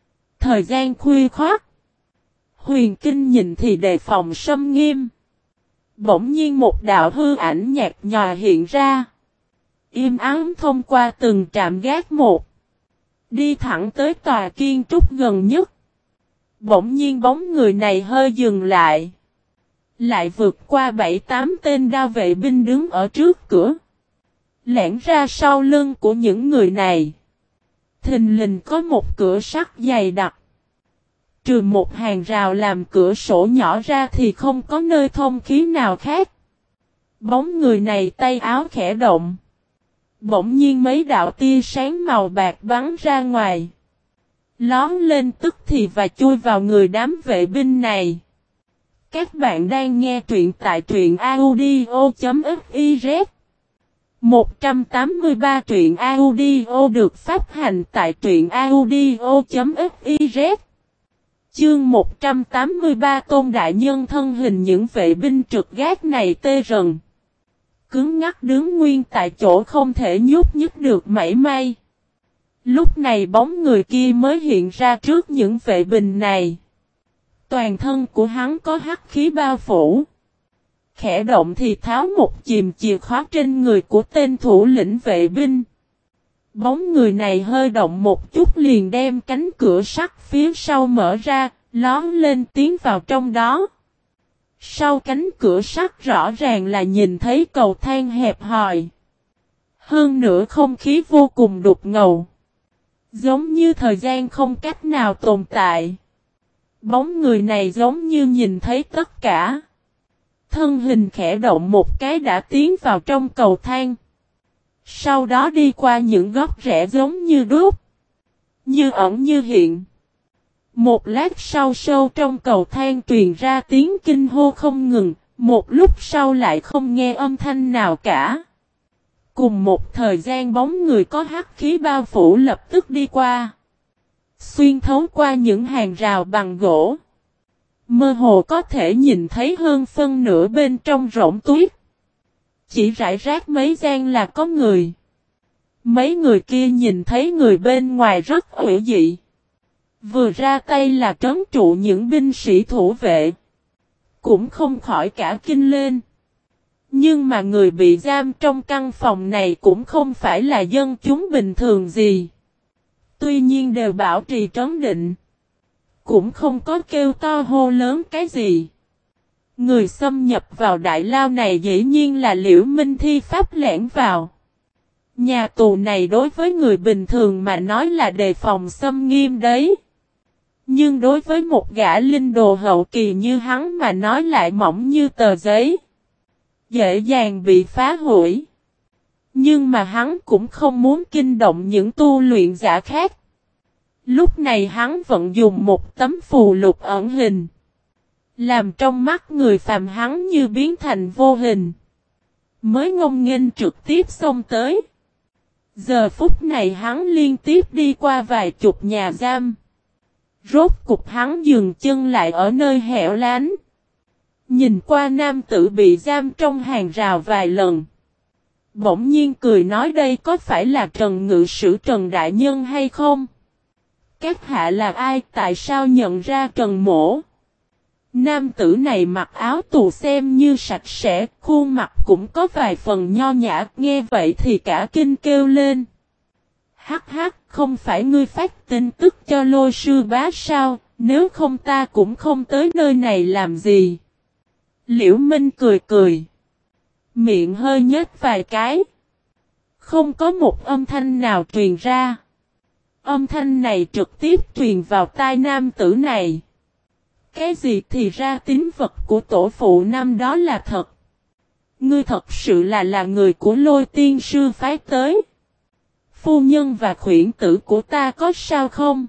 Thời gian khuya khoắt. Huyền Kinh nhìn thì đề phòng xâm nghiêm. Bỗng nhiên một đạo hư ảnh nhạt nhòa hiện ra. Im ắng thông qua từng trạm gác một. Đi thẳng tới tòa kiến trúc gần nhất. Bỗng nhiên bóng người này hơi dừng lại. Lại vượt qua 7-8 tên đao vệ binh đứng ở trước cửa. Lẻn ra sau lưng của những người này. Thình lình có một cửa sắt dày đặc. Trừ một hàng rào làm cửa sổ nhỏ ra thì không có nơi thông khí nào khác. Bóng người này tay áo khẽ động. Bỗng nhiên mấy đạo tia sáng màu bạc bắn ra ngoài. Lón lên tức thì và chui vào người đám vệ binh này. Các bạn đang nghe truyện tại truyện audio.fiz 183 truyện audio được phát hành tại truyện audio.fiz. Chương 183 Tôn Đại Nhân thân hình những vệ binh trực gác này tê rần. Cứng ngắc đứng nguyên tại chỗ không thể nhúc nhích được mảy may. Lúc này bóng người kia mới hiện ra trước những vệ binh này. Toàn thân của hắn có hắc khí bao phủ. Khẽ động thì tháo một chìm chìa khóa trên người của tên thủ lĩnh vệ binh. Bóng người này hơi động một chút liền đem cánh cửa sắt phía sau mở ra, lón lên tiến vào trong đó. Sau cánh cửa sắt rõ ràng là nhìn thấy cầu thang hẹp hòi. Hơn nữa không khí vô cùng đục ngầu. Giống như thời gian không cách nào tồn tại. Bóng người này giống như nhìn thấy tất cả. Thân hình khẽ động một cái đã tiến vào trong cầu thang. Sau đó đi qua những góc rẽ giống như đúc. Như ẩn như hiện. Một lát sau sâu trong cầu thang truyền ra tiếng kinh hô không ngừng. Một lúc sau lại không nghe âm thanh nào cả. Cùng một thời gian bóng người có hắc khí bao phủ lập tức đi qua. Xuyên thấu qua những hàng rào bằng gỗ. Mơ hồ có thể nhìn thấy hơn phân nửa bên trong rỗng tuyết. Chỉ rải rác mấy gian là có người. Mấy người kia nhìn thấy người bên ngoài rất ủy dị. Vừa ra tay là trấn trụ những binh sĩ thủ vệ. Cũng không khỏi cả kinh lên. Nhưng mà người bị giam trong căn phòng này cũng không phải là dân chúng bình thường gì. Tuy nhiên đều bảo trì trấn định. Cũng không có kêu to hô lớn cái gì. Người xâm nhập vào đại lao này dĩ nhiên là Liễu Minh thi pháp lẻn vào. Nhà tù này đối với người bình thường mà nói là đề phòng xâm nghiêm đấy. Nhưng đối với một gã linh đồ hậu kỳ như hắn mà nói lại mỏng như tờ giấy. Dễ dàng bị phá hủy. Nhưng mà hắn cũng không muốn kinh động những tu luyện giả khác. Lúc này hắn vẫn dùng một tấm phù lục ẩn hình. Làm trong mắt người phàm hắn như biến thành vô hình. Mới ngông nghênh trực tiếp xông tới. Giờ phút này hắn liên tiếp đi qua vài chục nhà giam. Rốt cục hắn dừng chân lại ở nơi hẻo lánh. Nhìn qua nam tử bị giam trong hàng rào vài lần. Bỗng nhiên cười nói đây có phải là Trần Ngự Sử Trần Đại Nhân hay không? Các hạ là ai tại sao nhận ra Trần Mỗ? Nam tử này mặc áo tù xem như sạch sẽ, khuôn mặt cũng có vài phần nho nhã, nghe vậy thì cả kinh kêu lên. Hắc hắc, không phải ngươi phát tin tức cho Lôi sư bá sao, nếu không ta cũng không tới nơi này làm gì. Liễu Minh cười cười. Miệng hơi nhếch vài cái. Không có một âm thanh nào truyền ra. Âm thanh này trực tiếp truyền vào tai nam tử này. Cái gì thì ra tín vật của tổ phụ năm đó là thật. Ngươi thật sự là người của Lôi tiên sư phái tới. Phu nhân và khuyển tử của ta có sao không?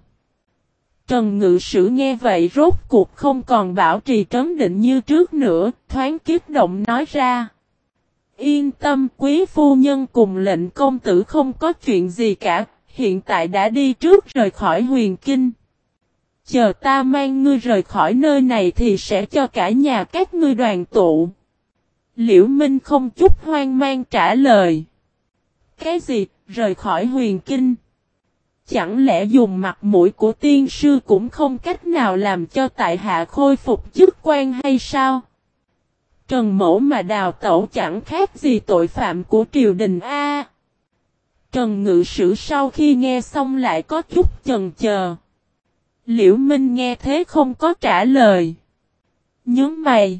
Trần Ngự Sử nghe vậy rốt cuộc không còn bảo trì trấn định như trước nữa, thoáng kích động nói ra. Yên tâm, quý phu nhân cùng lệnh công tử không có chuyện gì cả, hiện tại đã đi trước rời khỏi Huyền Kinh. Chờ ta mang ngươi rời khỏi nơi này thì sẽ cho cả nhà các ngươi đoàn tụ. Liễu Minh không chút hoang mang trả lời. Cái gì, rời khỏi Huyền Kinh? Chẳng lẽ dùng mặt mũi của tiên sư cũng không cách nào làm cho tại hạ khôi phục chức quan hay sao? Trần Mỗ mà đào tẩu chẳng khác gì tội phạm của triều đình a. Trần Ngự Sử sau khi nghe xong lại có chút chần chờ. Liễu Minh nghe thế không có trả lời. Nhướng mày.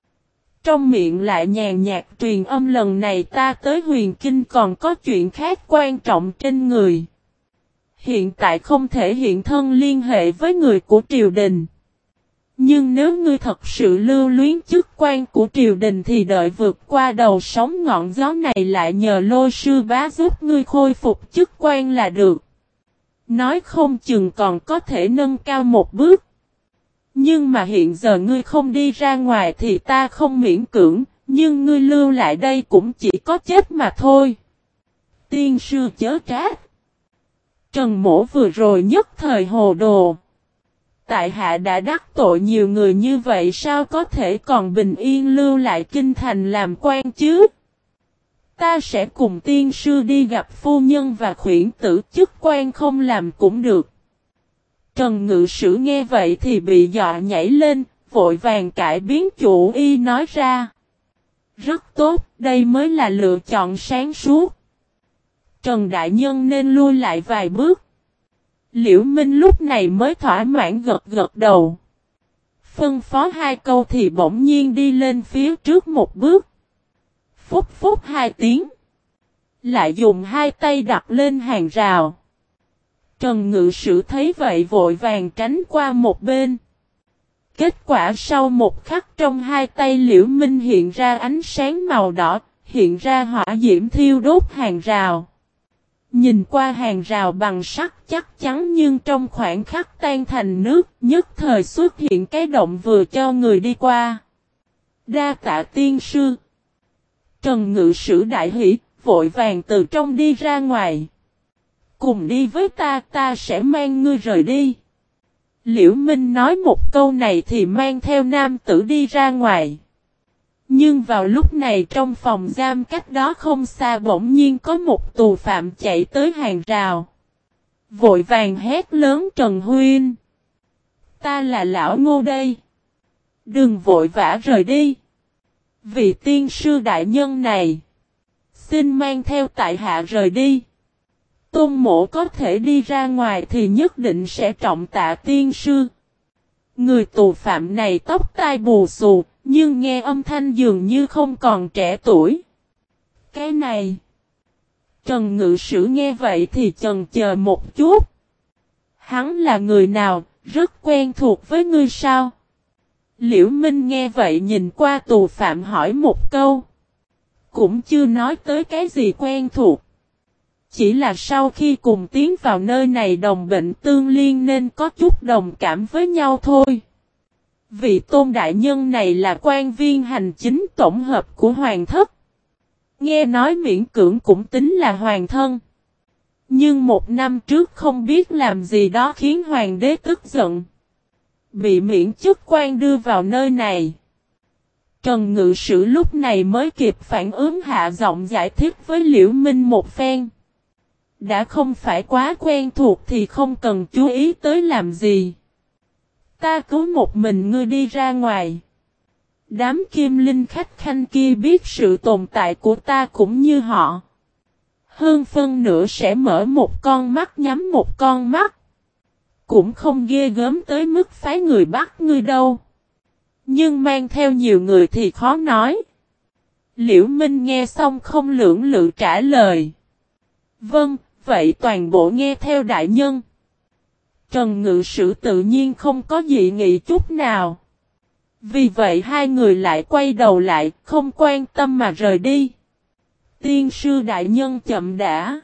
Trong miệng lại nhàn nhạt truyền âm lần này ta tới Huyền Kinh còn có chuyện khác quan trọng trên người. Hiện tại không thể hiện thân liên hệ với người của triều đình. Nhưng nếu ngươi thật sự lưu luyến chức quan của triều đình thì đợi vượt qua đầu sóng ngọn gió này lại nhờ Lôi sư bá giúp ngươi khôi phục chức quan là được. Nói không chừng còn có thể nâng cao một bước. Nhưng mà hiện giờ ngươi không đi ra ngoài thì ta không miễn cưỡng, nhưng ngươi lưu lại đây cũng chỉ có chết mà thôi. Tiên sư chớ trách. Trần Mỗ vừa rồi nhất thời hồ đồ. Tại hạ đã đắc tội nhiều người như vậy sao có thể còn bình yên lưu lại kinh thành làm quan chứ? Ta sẽ cùng tiên sư đi gặp phu nhân và khuyển tử chức quan không làm cũng được. Trần Ngự Sử nghe vậy thì bị dọa nhảy lên, vội vàng cải biến chủ ý nói ra. Rất tốt, đây mới là lựa chọn sáng suốt. Trần Đại Nhân nên lui lại vài bước. Liễu Minh lúc này mới thỏa mãn gật gật đầu. Phân phó hai câu thì bỗng nhiên đi lên phía trước một bước. Phúc phúc hai tiếng. Lại dùng hai tay đặt lên hàng rào. Trần Ngự Sử thấy vậy vội vàng tránh qua một bên. Kết quả sau một khắc trong hai tay Liễu Minh hiện ra ánh sáng màu đỏ, hiện ra hỏa diễm thiêu đốt hàng rào. Nhìn qua hàng rào bằng sắt chắc chắn nhưng trong khoảnh khắc tan thành nước, nhất thời xuất hiện cái động vừa cho người đi qua. Đa tạ tiên sư. Trần Ngự Sử đại hỉ, vội vàng từ trong đi ra ngoài. Cùng đi với ta sẽ mang ngươi rời đi. Liễu Minh nói một câu này thì mang theo nam tử đi ra ngoài. Nhưng vào lúc này trong phòng giam cách đó không xa bỗng nhiên có một tù phạm chạy tới hàng rào. Vội vàng hét lớn Trần Huynh. Ta là lão Ngô đây. Đừng vội vã rời đi. Vị tiên sư đại nhân này. Xin mang theo tại hạ rời đi. Tôn Mộ có thể đi ra ngoài thì nhất định sẽ trọng tạ tiên sư. Người tù phạm này tóc tai bù xù, nhưng nghe âm thanh dường như không còn trẻ tuổi. Cái này. Trần Ngự Sử nghe vậy thì chần chờ một chút. Hắn là người nào, rất quen thuộc với ngươi sao? Liễu Minh nghe vậy nhìn qua tù phạm hỏi một câu. Cũng chưa nói tới cái gì quen thuộc. Chỉ là sau khi cùng tiến vào nơi này đồng bệnh tương liên nên có chút đồng cảm với nhau thôi. Vị tôn đại nhân này là quan viên hành chính tổng hợp của hoàng thất. Nghe nói miễn cưỡng cũng tính là hoàng thân. Nhưng một năm trước không biết làm gì đó khiến hoàng đế tức giận. Bị miễn chức quan đưa vào nơi này. Trần Ngự Sử lúc này mới kịp phản ứng hạ giọng giải thích với Liễu Minh một phen. Đã không phải quá quen thuộc thì không cần chú ý tới làm gì. Ta cứu một mình ngươi đi ra ngoài. Đám kim linh khách khanh kia biết sự tồn tại của ta cũng như họ. Hơn phân nữa sẽ mở một con mắt nhắm một con mắt. Cũng không ghê gớm tới mức phái người bắt ngươi đâu. Nhưng mang theo nhiều người thì khó nói. Liễu Minh nghe xong không lưỡng lự trả lời. Vâng, vậy toàn bộ nghe theo đại nhân. Trần Ngự Sử tự nhiên không có dị nghị chút nào. Vì vậy hai người lại quay đầu lại, không quan tâm mà rời đi. Tiên sư đại nhân chậm đã.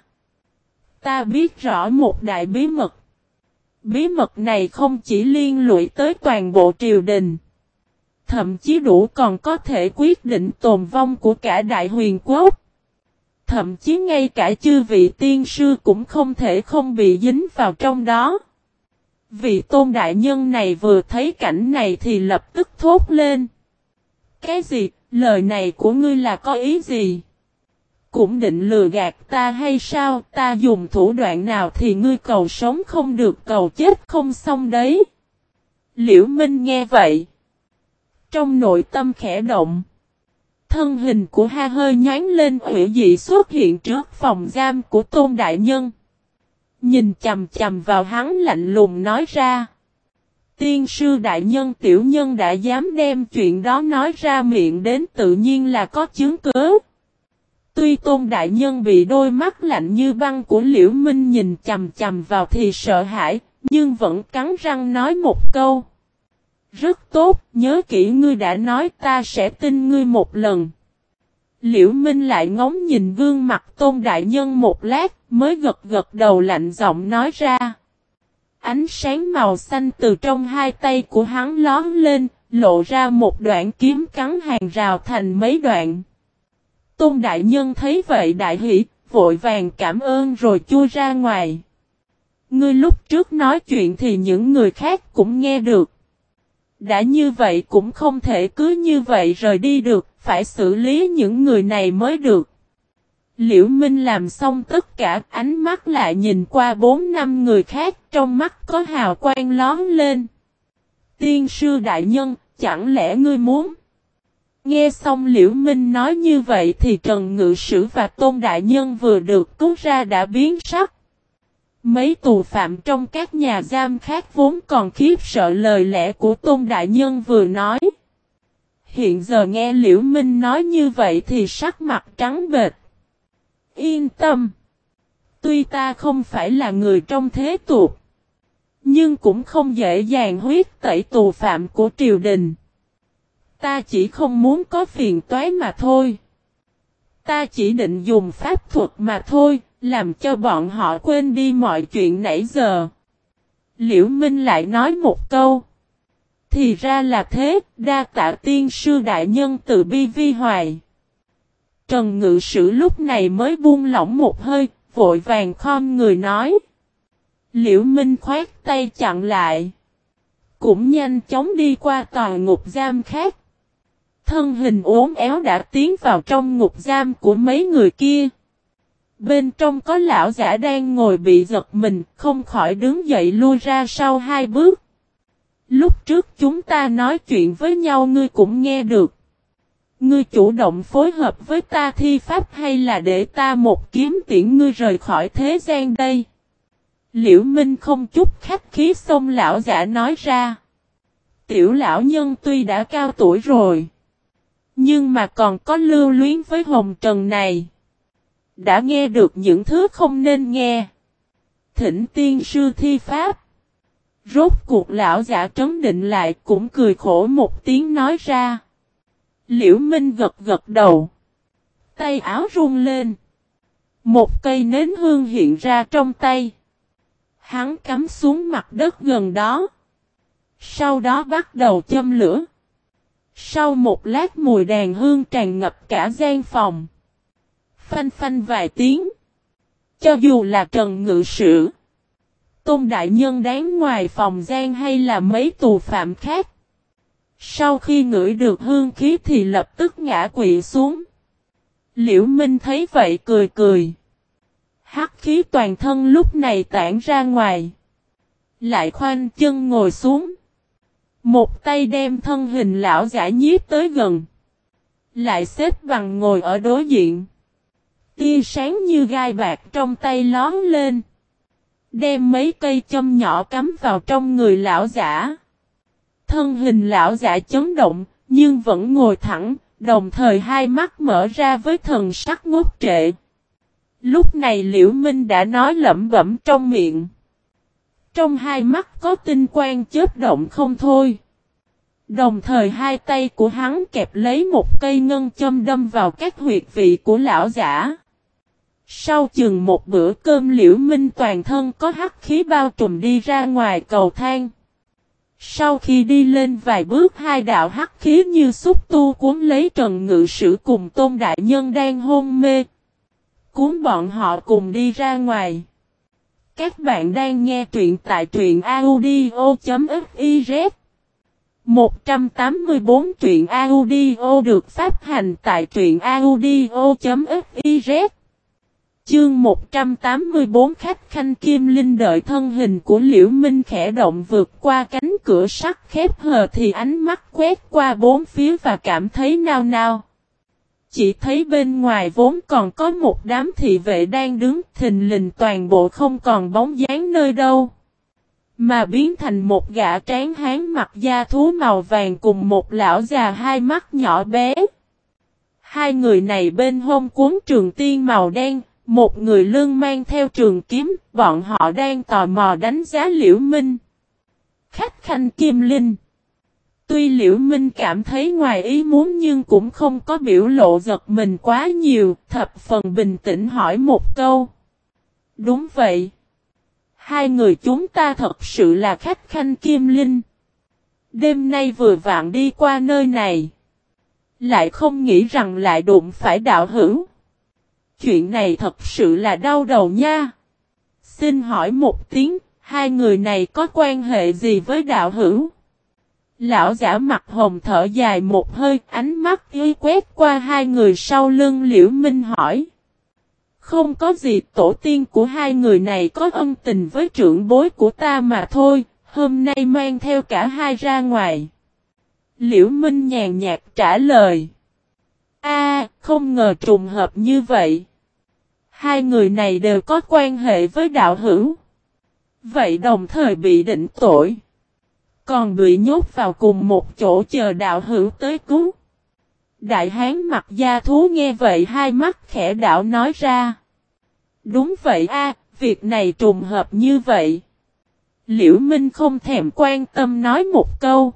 Ta biết rõ một đại bí mật. Bí mật này không chỉ liên lụy tới toàn bộ triều đình. Thậm chí đủ còn có thể quyết định tồn vong của cả đại huyền quốc. Thậm chí ngay cả chư vị tiên sư cũng không thể không bị dính vào trong đó. Vị tôn đại nhân này vừa thấy cảnh này thì lập tức thốt lên. Cái gì, lời này của ngươi là có ý gì? Cũng định lừa gạt ta hay sao? Ta dùng thủ đoạn nào thì ngươi cầu sống không được cầu chết không xong đấy. Liễu Minh nghe vậy. Trong nội tâm khẽ động. Thân hình của Ha hơi nhoáng lên hủy dị xuất hiện trước phòng giam của Tôn Đại Nhân. Nhìn chầm chầm vào hắn lạnh lùng nói ra. Tiên sư đại nhân tiểu nhân đã dám đem chuyện đó nói ra miệng đến tự nhiên là có chứng cứ. Tuy Tôn Đại Nhân bị đôi mắt lạnh như băng của Liễu Minh nhìn chầm chầm vào thì sợ hãi, nhưng vẫn cắn răng nói một câu. Rất tốt, nhớ kỹ ngươi đã nói ta sẽ tin ngươi một lần. Liễu Minh lại ngóng nhìn gương mặt Tôn Đại Nhân một lát, mới gật gật đầu lạnh giọng nói ra. Ánh sáng màu xanh từ trong hai tay của hắn lóm lên, lộ ra một đoạn kiếm cắn hàng rào thành mấy đoạn. Tôn Đại Nhân thấy vậy đại hỉ, vội vàng cảm ơn rồi chui ra ngoài. Ngươi lúc trước nói chuyện thì những người khác cũng nghe được. Đã như vậy cũng không thể cứ như vậy rời đi được, phải xử lý những người này mới được. Liễu Minh làm xong tất cả, ánh mắt lại nhìn qua 4-5 người khác, trong mắt có hào quang lóm lên. Tiên sư đại nhân, chẳng lẽ ngươi muốn? Nghe xong Liễu Minh nói như vậy thì Trần Ngự Sử và Tôn Đại Nhân vừa được cứu ra đã biến sắc. Mấy tù phạm trong các nhà giam khác vốn còn khiếp sợ lời lẽ của Tôn Đại Nhân vừa nói. Hiện giờ nghe Liễu Minh nói như vậy thì sắc mặt trắng bệch. Yên tâm. Tuy ta không phải là người trong thế tục, nhưng cũng không dễ dàng huyết tẩy tù phạm của triều đình. Ta chỉ không muốn có phiền toái mà thôi. Ta chỉ định dùng pháp thuật mà thôi, làm cho bọn họ quên đi mọi chuyện nãy giờ. Liễu Minh lại nói một câu. Thì ra là thế, đa tạ tiên sư đại nhân từ bi vi hoài. Trần Ngự Sử lúc này mới buông lỏng một hơi, vội vàng khom người nói. Liễu Minh khoát tay chặn lại. Cũng nhanh chóng đi qua tòa ngục giam khác. Thân hình uốn éo đã tiến vào trong ngục giam của mấy người kia. Bên trong có lão giả đang ngồi bị giật mình, không khỏi đứng dậy lui ra sau 2 bước. Lúc trước chúng ta nói chuyện với nhau ngươi cũng nghe được. Ngươi chủ động phối hợp với ta thi pháp hay là để ta một kiếm tiễn ngươi rời khỏi thế gian đây? Liễu Minh không chút khách khí xông lão giả nói ra. Tiểu lão nhân tuy đã cao tuổi rồi, nhưng mà còn có lưu luyến với hồng trần này. Đã nghe được những thứ không nên nghe. Thỉnh tiên sư thi pháp. Rốt cuộc lão giả trấn định lại cũng cười khổ một tiếng nói ra. Liễu Minh gật gật đầu. Tay áo rung lên. Một cây nến hương hiện ra trong tay. Hắn cắm xuống mặt đất gần đó. Sau đó bắt đầu châm lửa. Sau một lát mùi đàn hương tràn ngập cả gian phòng. Phanh phanh vài tiếng. Cho dù là Trần Ngự Sử, Tôn Đại Nhân đáng ngoài phòng gian hay là mấy tù phạm khác, sau khi ngửi được hương khí thì lập tức ngã quỵ xuống. Liễu Minh thấy vậy cười cười. Hắc khí toàn thân lúc này tản ra ngoài. Lại khoanh chân ngồi xuống. Một tay đem thân hình lão giả nhiếp tới gần. Lại xếp bằng ngồi ở đối diện. Tia sáng như gai bạc trong tay lón lên. Đem mấy cây châm nhỏ cắm vào trong người lão giả. Thân hình lão giả chấn động, nhưng vẫn ngồi thẳng, đồng thời hai mắt mở ra với thần sắc ngốc trệ. Lúc này Liễu Minh đã nói lẩm bẩm trong miệng. Trong hai mắt có tinh quang chớp động không thôi. Đồng thời hai tay của hắn kẹp lấy một cây ngân châm đâm vào các huyệt vị của lão giả. Sau chừng một bữa cơm Liễu Minh toàn thân có hắc khí bao trùm đi ra ngoài cầu thang. Sau khi đi lên vài bước hai đạo hắc khí như xúc tu cuốn lấy Trần Ngự Sử cùng Tôn Đại Nhân đang hôn mê. Cuốn bọn họ cùng đi ra ngoài. Các bạn đang nghe truyện tại truyện audio.fiz 184 truyện audio được phát hành tại truyện audio.fiz. Chương 184 khách khanh Kim Linh đợi thân hình của Liễu Minh khẽ động vượt qua cánh cửa sắt khép hờ thì ánh mắt quét qua bốn phía và cảm thấy nao nao. chỉ thấy bên ngoài vốn còn có một đám thị vệ đang đứng, thình lình toàn bộ không còn bóng dáng nơi đâu. Mà biến thành một gã tráng hán mặc da thú màu vàng cùng một lão già hai mắt nhỏ bé. Hai người này bên hông cuốn trường tiên màu đen, một người lưng mang theo trường kiếm, bọn họ đang tò mò đánh giá Liễu Minh. Khách khanh Kim Linh. Tuy Liễu Minh cảm thấy ngoài ý muốn nhưng cũng không có biểu lộ giật mình quá nhiều, thập phần bình tĩnh hỏi một câu. Đúng vậy. Hai người chúng ta thật sự là khách khanh Kim Linh. Đêm nay vừa vặn đi qua nơi này. Lại không nghĩ rằng lại đụng phải đạo hữu. Chuyện này thật sự là đau đầu nha. Xin hỏi một tiếng, hai người này có quan hệ gì với đạo hữu? Lão giả mặt hồng thở dài một hơi, ánh mắt y quét qua hai người sau lưng Liễu Minh hỏi. Không có gì, tổ tiên của hai người này có ân tình với trưởng bối của ta mà thôi, hôm nay mang theo cả hai ra ngoài. Liễu Minh nhàn nhạt trả lời. Không ngờ trùng hợp như vậy. Hai người này đều có quan hệ với đạo hữu. Vậy đồng thời bị định tội. Còn bị nhốt vào cùng một chỗ chờ đạo hữu tới cứu. Đại hán mặc da thú nghe vậy hai mắt khẽ đảo nói ra. Đúng vậy việc này trùng hợp như vậy. Liễu Minh không thèm quan tâm nói một câu.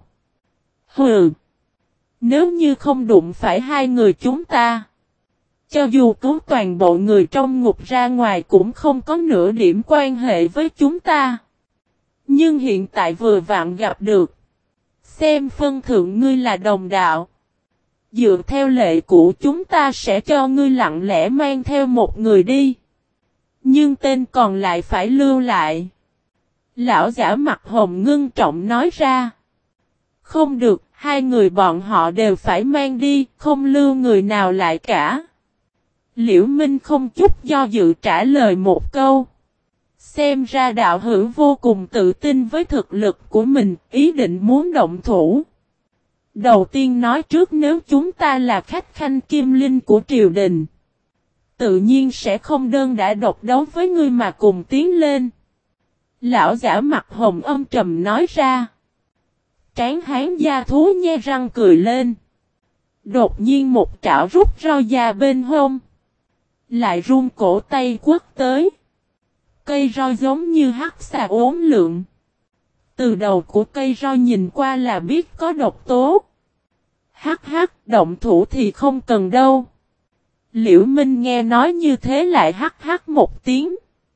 Hừ. Nếu như không đụng phải hai người chúng ta. Cho dù cứu toàn bộ người trong ngục ra ngoài cũng không có nửa điểm quan hệ với chúng ta. Nhưng hiện tại vừa vặn gặp được. Xem phân thượng ngươi là đồng đạo. Dựa theo lệ cũ chúng ta sẽ cho ngươi lặng lẽ mang theo một người đi. Nhưng tên còn lại phải lưu lại. Lão giả mặt hồng ngưng trọng nói ra. Không được, hai người bọn họ đều phải mang đi, không lưu người nào lại cả. Liễu Minh không chút do dự trả lời một câu. Xem ra đạo hữu vô cùng tự tin với thực lực của mình, ý định muốn động thủ. Đầu tiên nói trước nếu chúng ta là khách khanh Kim Linh của triều đình. Tự nhiên sẽ không đơn đả độc đấu với ngươi mà cùng tiến lên. Lão giả mặt hồng âm trầm nói ra. Tráng hán da thú nhe răng cười lên. Đột nhiên một trảo rút roi da bên hông. Lại run cổ tay quất tới. Cây roi giống như hắc xà uốn lượn. Từ đầu của cây roi nhìn qua là biết có độc tố. Hắc, động thủ thì không cần đâu. Liễu Minh nghe nói như thế lại hắc một tiếng.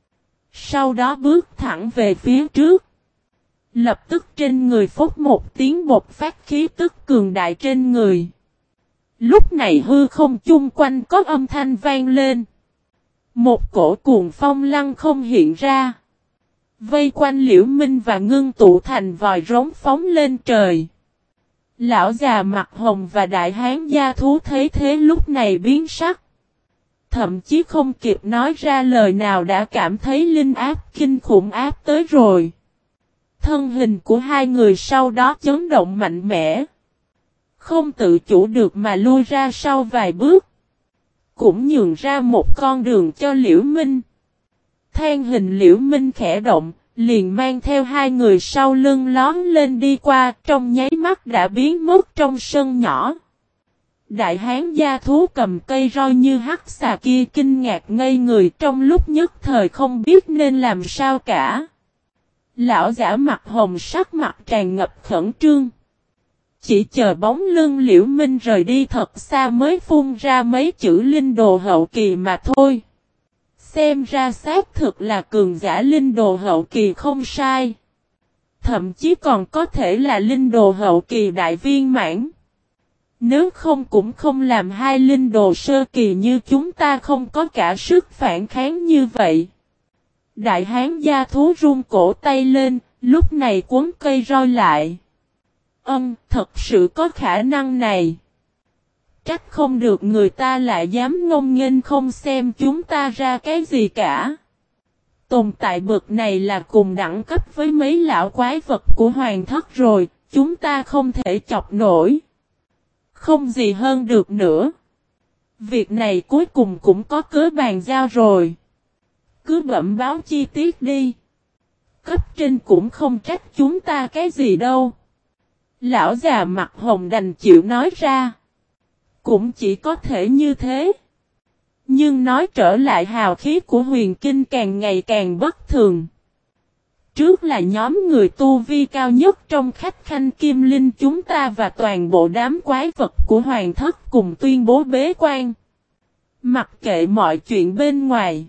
Sau đó bước thẳng về phía trước. Lập tức trên người phốt một tiếng bột phát khí tức cường đại trên người. Lúc này hư không chung quanh có âm thanh vang lên. Một cổ cuồng phong lăng không hiện ra. Vây quanh Liễu Minh và ngưng tụ thành vòi rống phóng lên trời. Lão già mặt hồng và đại hán da thú thấy thế lúc này biến sắc. Thậm chí không kịp nói ra lời nào đã cảm thấy linh áp kinh khủng áp tới rồi. Thân hình của hai người sau đó chấn động mạnh mẽ. Không tự chủ được mà lui ra sau vài bước. Cũng nhường ra một con đường cho Liễu Minh. Than hình Liễu Minh khẽ động, liền mang theo hai người sau lưng lón lên đi qua, trong nháy mắt đã biến mất trong sân nhỏ. Đại hán da thú cầm cây roi như hắc xà kia kinh ngạc ngây người trong lúc nhất thời không biết nên làm sao cả. Lão giả mặt hồng sắc mặt tràn ngập khẩn trương. Chỉ chờ bóng lưng Liễu Minh rời đi thật xa mới phun ra mấy chữ linh đồ hậu kỳ mà thôi. Xem ra xác thực là cường giả linh đồ hậu kỳ không sai. Thậm chí còn có thể là linh đồ hậu kỳ đại viên mãn. Nếu không cũng không làm hai linh đồ sơ kỳ như chúng ta không có cả sức phản kháng như vậy. Đại hán da thú run cổ tay lên, lúc này cuốn cây roi lại. Thật sự có khả năng này. Trách không được người ta lại dám ngông nghênh không xem chúng ta ra cái gì cả. Tồn tại bậc này là cùng đẳng cấp với mấy lão quái vật của hoàng thất rồi, chúng ta không thể chọc nổi. Không gì hơn được nữa. Việc này cuối cùng cũng có cớ bàn giao rồi. Cứ bẩm báo chi tiết đi. Cấp trên cũng không trách chúng ta cái gì đâu. Lão già mặt hồng đành chịu nói ra. Cũng chỉ có thể như thế. Nhưng nói trở lại hào khí của Huyền Kinh càng ngày càng bất thường. Trước là nhóm người tu vi cao nhất trong khách khanh Kim Linh chúng ta và toàn bộ đám quái vật của Hoàng Thất cùng tuyên bố bế quan. Mặc kệ mọi chuyện bên ngoài.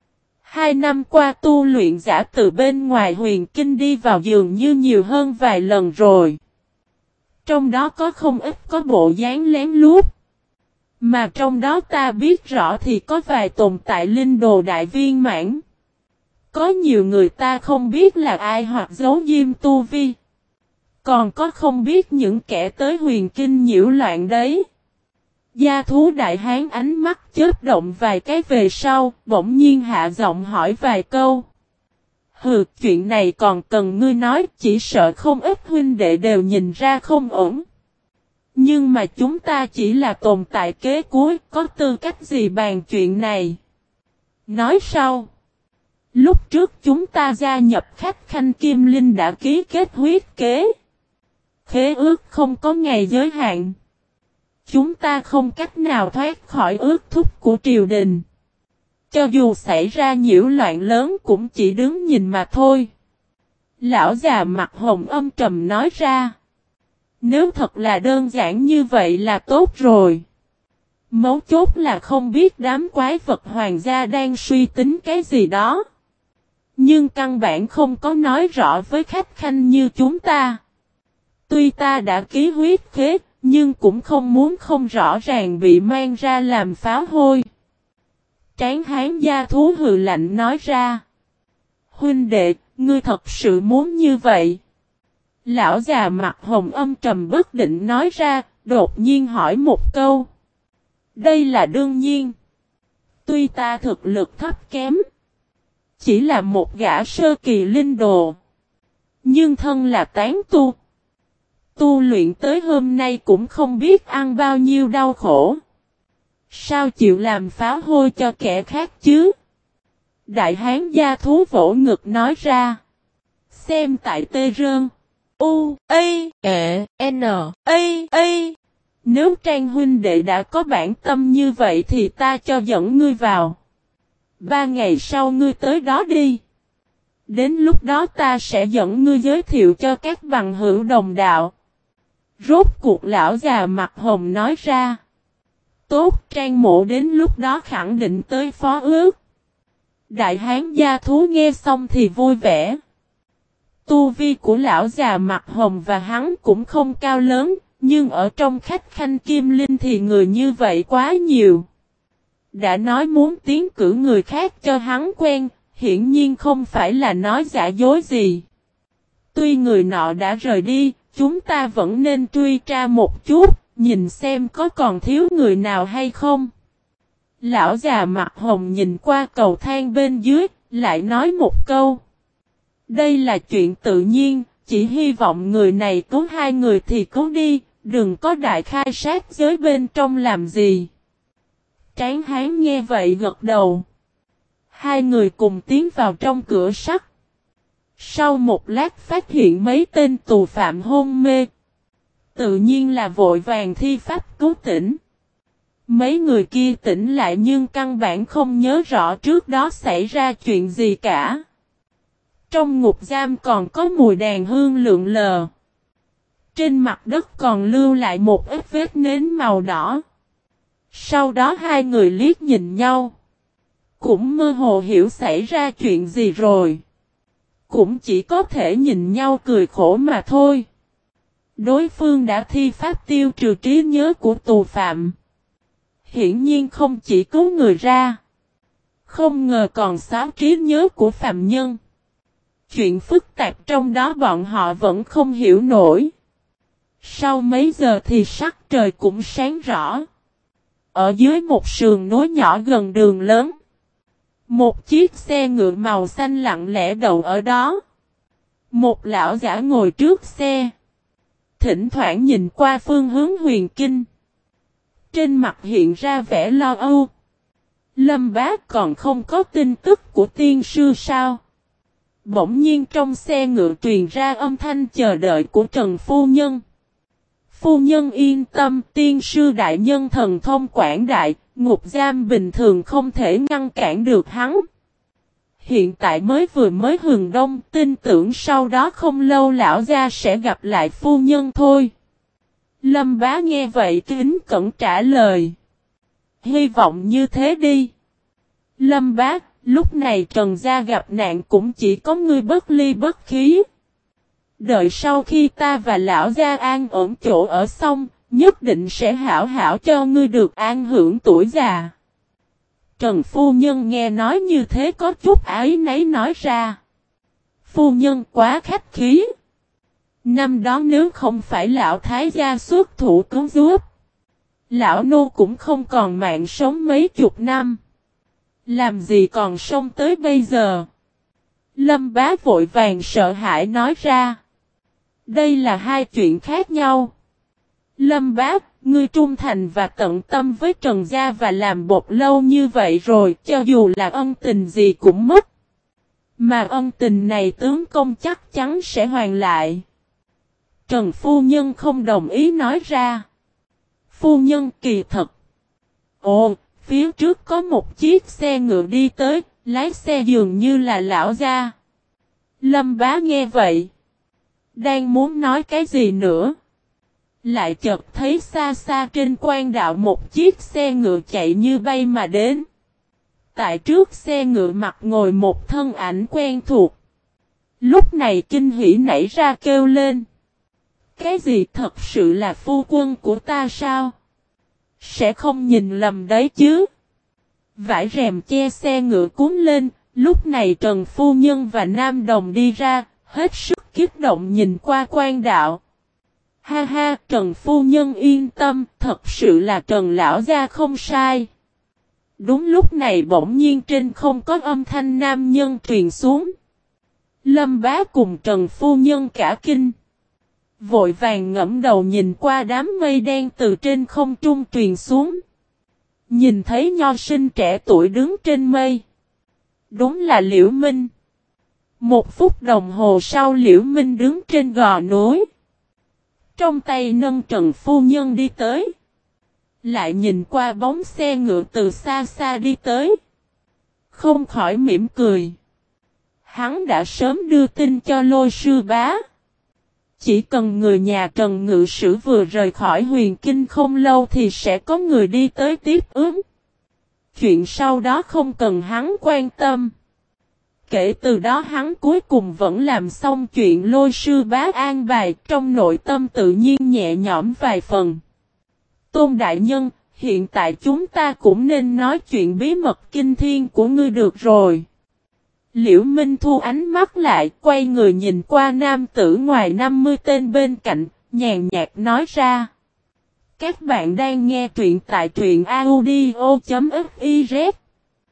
2 năm qua tu luyện giả từ bên ngoài Huyền Kinh đi vào dường như nhiều hơn vài lần rồi. Trong đó có không ít có bộ dáng lén lút. Mà trong đó ta biết rõ thì có vài tồn tại linh đồ đại viên mãn. Có nhiều người ta không biết là ai hoặc giấu diêm tu vi. Còn có không biết những kẻ tới Huyền Kinh nhiễu loạn đấy. Gia thú đại hán ánh mắt chớp động vài cái về sau, bỗng nhiên hạ giọng hỏi vài câu. Hừ, chuyện này còn cần ngươi nói, chỉ sợ không ít huynh đệ đều nhìn ra không ổn. Nhưng mà chúng ta chỉ là tồn tại kế cuối, có tư cách gì bàn chuyện này? Nói sau. Lúc trước chúng ta gia nhập khách khanh Kim Linh đã ký kết huyết kế. Khế ước không có ngày giới hạn. Chúng ta không cách nào thoát khỏi ước thúc của triều đình. Cho dù xảy ra nhiễu loạn lớn cũng chỉ đứng nhìn mà thôi. Lão già mặt hồng âm trầm nói ra. Nếu thật là đơn giản như vậy là tốt rồi. Mấu chốt là không biết đám quái vật hoàng gia đang suy tính cái gì đó. Nhưng căn bản không có nói rõ với khách khanh như chúng ta. Tuy ta đã ký huyết khế, nhưng cũng không muốn không rõ ràng bị mang ra làm pháo hôi. Tráng hán gia thú hừ lạnh nói ra. Huynh đệ, ngươi thật sự muốn như vậy? Lão già mặt hồng âm trầm bất định nói ra, đột nhiên hỏi một câu. Đây là đương nhiên. Tuy ta thực lực thấp kém. Chỉ là một gã sơ kỳ linh đồ. Nhưng thân là tán tu. Tu luyện tới hôm nay cũng không biết ăn bao nhiêu đau khổ. Sao chịu làm phá hôi cho kẻ khác chứ? Đại hán gia thú vỗ ngực nói ra. Xem tại tê rơn. U, A, E, N, A. Nếu Trang huynh đệ đã có bản tâm như vậy thì ta cho dẫn ngươi vào. 3 ngày sau ngươi tới đó đi. Đến lúc đó ta sẽ dẫn ngươi giới thiệu cho các bằng hữu đồng đạo. Rốt cuộc lão già mặt hồng nói ra. Tốt, Trang mộ đến lúc đó khẳng định tới phó ước. Đại hán gia thú nghe xong thì vui vẻ. Tu vi của lão già mặt hồng và hắn cũng không cao lớn, nhưng ở trong khách khanh Kim Linh thì người như vậy quá nhiều. Đã nói muốn tiến cử người khác cho hắn quen, hiển nhiên không phải là nói giả dối gì. Tuy người nọ đã rời đi, chúng ta vẫn nên truy tra một chút, nhìn xem có còn thiếu người nào hay không. Lão già mặt hồng nhìn qua cầu thang bên dưới, lại nói một câu. Đây là chuyện tự nhiên, chỉ hy vọng người này cứu 2 người thì cứu đi, đừng có đại khai sát giới bên trong làm gì. Tráng hán nghe vậy gật đầu. 2 người cùng tiến vào trong cửa sắt. Sau một lát phát hiện mấy tên tù phạm hôn mê. Tự nhiên là vội vàng thi pháp cứu tỉnh. Mấy người kia tỉnh lại nhưng căn bản không nhớ rõ trước đó xảy ra chuyện gì cả. Trong ngục giam còn có mùi đàn hương lượn lờ. Trên mặt đất còn lưu lại một ít vết nến màu đỏ. Sau đó 2 người liếc nhìn nhau. Cũng mơ hồ hiểu xảy ra chuyện gì rồi. Cũng chỉ có thể nhìn nhau cười khổ mà thôi. Đối phương đã thi pháp tiêu trừ trí nhớ của tù phạm. Hiển nhiên không chỉ cứu người ra. Không ngờ còn xóa trí nhớ của phạm nhân. Chuyện phức tạp trong đó bọn họ vẫn không hiểu nổi. Sau mấy giờ thì sắc trời cũng sáng rõ. Ở dưới một sườn núi nhỏ gần đường lớn. Một chiếc xe ngựa màu xanh lặng lẽ đậu ở đó. Một lão giả ngồi trước xe. Thỉnh thoảng nhìn qua phương hướng Huyền Kinh. Trên mặt hiện ra vẻ lo âu. Lâm Bá còn không có tin tức của tiên sư sao? Bỗng nhiên trong xe ngựa truyền ra âm thanh chờ đợi của Trần Phu Nhân. Phu Nhân yên tâm, tiên sư đại nhân thần thông quảng đại, ngục giam bình thường không thể ngăn cản được hắn. Hiện tại mới hừng đông, tin tưởng sau đó không lâu lão gia sẽ gặp lại phu nhân thôi. Lâm Bá nghe vậy kính cẩn trả lời. Hy vọng như thế đi. Lâm Bá, lúc này Trần gia gặp nạn cũng chỉ có ngươi bất ly bất khí. Đợi sau khi ta và lão gia an ổn chỗ ở xong, nhất định sẽ hảo hảo cho ngươi được an hưởng tuổi già. Trần phu nhân nghe nói như thế có chút áy náy nói ra. Phu nhân quá khách khí. Năm đó nếu không phải lão thái gia xuất thủ cứu giúp, lão nô cũng không còn mạng sống mấy chục năm. Làm gì còn sống tới bây giờ? Lâm Bá vội vàng sợ hãi nói ra. Đây là hai chuyện khác nhau. Lâm Bá, ngươi trung thành và tận tâm với Trần gia và làm bột lâu như vậy rồi, cho dù là ân tình gì cũng mất. Mà ân tình này tướng công chắc chắn sẽ hoàn lại. Trần phu nhân không đồng ý nói ra. Phu nhân kỳ thật. Ồ, phía trước có một chiếc xe ngựa đi tới, lái xe dường như là lão gia. Lâm Bá nghe vậy. Đang muốn nói cái gì nữa. Lại chợt thấy xa xa trên quan đạo một chiếc xe ngựa chạy như bay mà đến. Tại trước xe ngựa mặt ngồi một thân ảnh quen thuộc. Lúc này kinh hỉ nảy ra kêu lên. Cái gì thật sự là phu quân của ta sao? Sẽ không nhìn lầm đấy chứ. Vải rèm che xe ngựa cuốn lên. Lúc này Trần Phu Nhân và Nam Đồng đi ra. Hết sức kích động nhìn qua quan đạo. Ha ha, Trần Phu Nhân yên tâm, thật sự là Trần Lão Gia không sai. Đúng lúc này bỗng nhiên trên không có âm thanh nam nhân truyền xuống. Lâm Bá cùng Trần Phu Nhân cả kinh. Vội vàng ngẫm đầu nhìn qua đám mây đen từ trên không trung truyền xuống. Nhìn thấy nho sinh trẻ tuổi đứng trên mây. Đúng là Liễu Minh. Một phút đồng hồ sau Liễu Minh đứng trên gò núi. Trong tay nâng Trần Phu Nhân đi tới. Lại nhìn qua bóng xe ngựa từ xa xa đi tới. Không khỏi mỉm cười. Hắn đã sớm đưa tin cho Lôi Sư Bá. Chỉ cần người nhà Trần Ngự Sử vừa rời khỏi Huyền Kinh không lâu thì sẽ có người đi tới tiếp ứng. Chuyện sau đó không cần hắn quan tâm. Kể từ đó hắn cuối cùng vẫn làm xong chuyện Lôi Sư Bá an bài, trong nội tâm tự nhiên nhẹ nhõm vài phần. Tôn Đại Nhân, hiện tại chúng ta cũng nên nói chuyện bí mật kinh thiên của ngươi được rồi. Liễu Minh thu ánh mắt lại, quay người nhìn qua nam tử ngoài 50 tên bên cạnh, nhàn nhạt nói ra. Các bạn đang nghe truyện tại truyện audio.fiz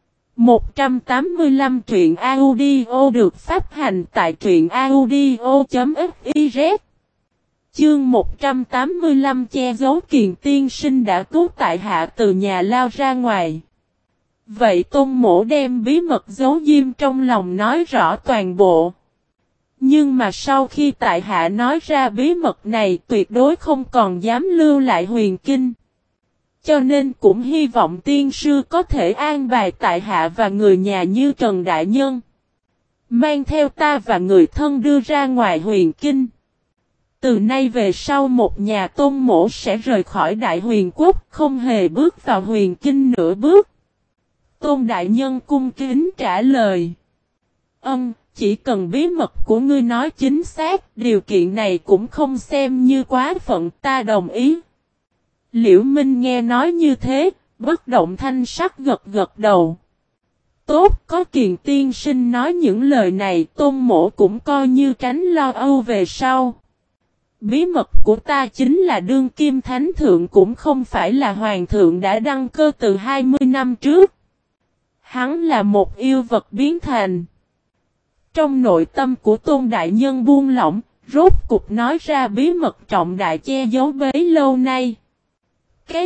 185 truyện audio được phát hành tại truyện audio.fiz. Chương 185 che giấu Kiền tiên sinh đã cứu tại hạ từ nhà lao ra ngoài. Vậy Tôn Mỗ đem bí mật giấu diêm trong lòng nói rõ toàn bộ. Nhưng mà sau khi tại hạ nói ra bí mật này tuyệt đối không còn dám lưu lại Huyền Kinh. Cho nên cũng hy vọng tiên sư có thể an bài tại hạ và người nhà như Trần Đại Nhân. Mang theo ta và người thân đưa ra ngoài Huyền Kinh. Từ nay về sau một nhà Tôn Mỗ sẽ rời khỏi Đại Huyền Quốc, không hề bước vào Huyền Kinh nửa bước. Tôn Đại Nhân cung kính trả lời. Chỉ cần bí mật của ngươi nói chính xác, điều kiện này cũng không xem như quá phận, ta đồng ý. Liễu Minh nghe nói như thế, bất động thanh sắc gật gật đầu. Tốt, có Kiền tiên sinh nói những lời này, Tôn Mỗ cũng coi như tránh lo âu về sau. Bí mật của ta chính là đương kim thánh thượng cũng không phải là hoàng thượng đã đăng cơ từ 20 năm trước. Hắn là một yêu vật biến thành. Trong nội tâm của Tôn Đại Nhân buông lỏng, rốt cục nói ra bí mật trọng đại che giấu bấy lâu nay. Cái gì?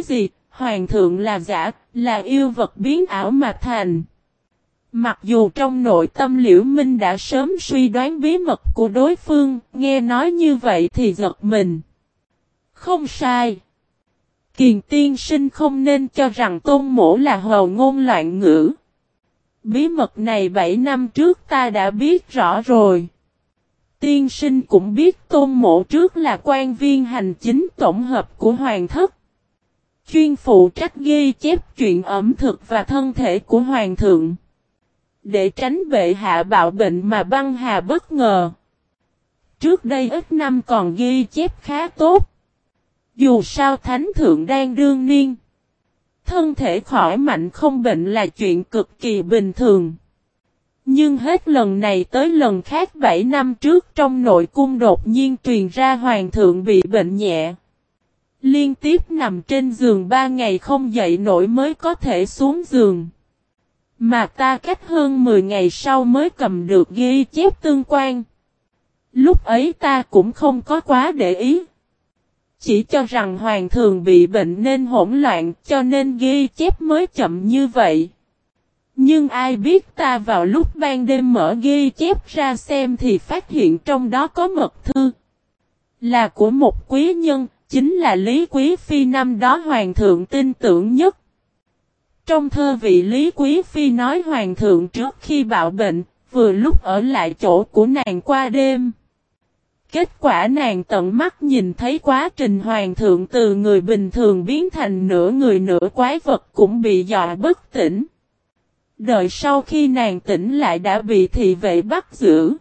hoàng thượng là giả, là yêu vật biến ảo mà thành. Mặc dù trong nội tâm Liễu Minh đã sớm suy đoán bí mật của đối phương, nghe nói như vậy thì giật mình. Không sai. Kiền tiên sinh không nên cho rằng Tôn Mỗ là hồ ngôn loạn ngữ. Bí mật này 7 năm trước ta đã biết rõ rồi. Tiên sinh cũng biết Tôn Mỗ trước là quan viên hành chính tổng hợp của Hoàng thất. Chuyên phụ trách ghi chép chuyện ẩm thực và thân thể của Hoàng thượng. Để tránh bệ hạ bạo bệnh mà băng hà bất ngờ. Trước đây ít năm còn ghi chép khá tốt. Dù sao thánh thượng đang đương niên. Thân thể khỏi mạnh không bệnh là chuyện cực kỳ bình thường. Nhưng hết lần này tới lần khác 7 năm trước trong nội cung đột nhiên truyền ra hoàng thượng bị bệnh nhẹ. Liên tiếp nằm trên giường 3 ngày không dậy nổi mới có thể xuống giường. Mà ta cách hơn 10 ngày sau mới cầm được ghi chép tương quan. Lúc ấy ta cũng không có quá để ý. Chỉ cho rằng hoàng thượng bị bệnh nên hỗn loạn cho nên ghi chép mới chậm như vậy. Nhưng ai biết ta vào lúc ban đêm mở ghi chép ra xem thì phát hiện trong đó có mật thư. Là của một quý nhân, chính là Lý Quý Phi năm đó hoàng thượng tin tưởng nhất. Trong thơ vị Lý Quý Phi nói hoàng thượng trước khi bạo bệnh, vừa lúc ở lại chỗ của nàng qua đêm. Kết quả nàng tận mắt nhìn thấy quá trình hoàng thượng từ người bình thường biến thành nửa người nửa quái vật cũng bị dọa bất tỉnh. Đợi sau khi nàng tỉnh lại đã bị thị vệ bắt giữ.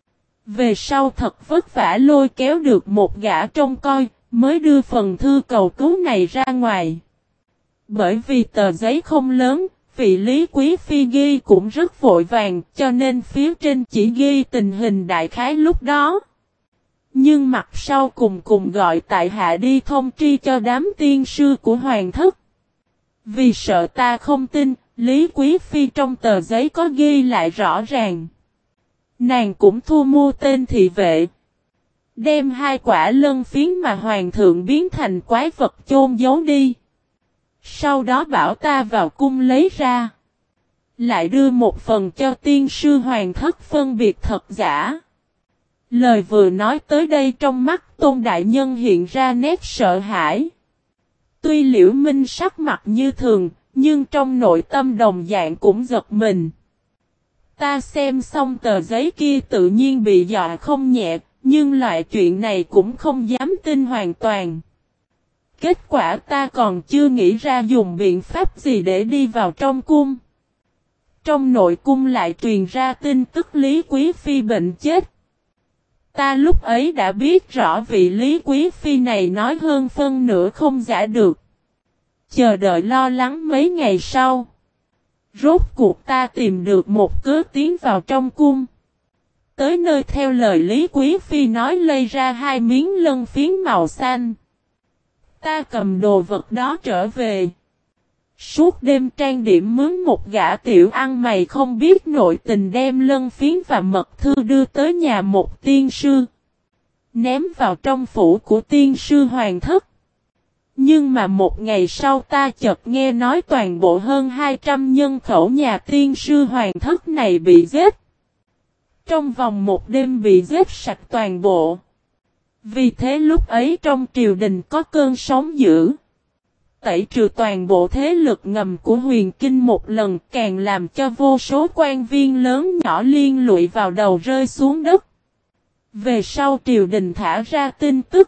Về sau thật vất vả lôi kéo được một gã trông coi, mới đưa phần thư cầu cứu này ra ngoài. Bởi vì tờ giấy không lớn, vị Lý Quý Phi ghi cũng rất vội vàng, cho nên phía trên chỉ ghi tình hình đại khái lúc đó. Nhưng mặt sau cùng gọi tại hạ đi thông tri cho đám tiên sư của hoàng thất. Vì sợ ta không tin, Lý Quý Phi trong tờ giấy có ghi lại rõ ràng. Nàng cũng thu mua tên thị vệ. Đem 2 quả lân phiến mà hoàng thượng biến thành quái vật chôn giấu đi. Sau đó bảo ta vào cung lấy ra. Lại đưa một phần cho tiên sư hoàng thất phân biệt thật giả. Lời vừa nói tới đây trong mắt Tôn Đại Nhân hiện ra nét sợ hãi. Tuy Liễu Minh sắc mặt như thường, nhưng trong nội tâm đồng dạng cũng giật mình. Ta xem xong tờ giấy kia tự nhiên bị dọa không nhẹ, nhưng loại chuyện này cũng không dám tin hoàn toàn. Kết quả ta còn chưa nghĩ ra dùng biện pháp gì để đi vào trong cung. Trong nội cung lại truyền ra tin tức Lý Quý Phi bệnh chết. Ta lúc ấy đã biết rõ vị Lý Quý Phi này nói hơn phân nửa không giả được. Chờ đợi lo lắng mấy ngày sau. Rốt cuộc ta tìm được một cớ tiến vào trong cung. Tới nơi theo lời Lý Quý Phi nói lấy ra 2 miếng lân phiến màu xanh. Ta cầm đồ vật đó trở về. Suốt đêm trang điểm mướn một gã tiểu ăn mày không biết nội tình đem lân phiến và mật thư đưa tới nhà một tiên sư. Ném vào trong phủ của tiên sư hoàng thất. Nhưng mà một ngày sau ta chợt nghe nói toàn bộ hơn 200 nhân khẩu nhà tiên sư hoàng thất này bị giết. Trong vòng một đêm bị giết sạch toàn bộ. Vì thế lúc ấy trong triều đình có cơn sóng dữ. Tẩy trừ toàn bộ thế lực ngầm của huyền kinh một lần càng làm cho vô số quan viên lớn nhỏ liên lụy vào đầu rơi xuống đất. Về sau triều đình thả ra tin tức.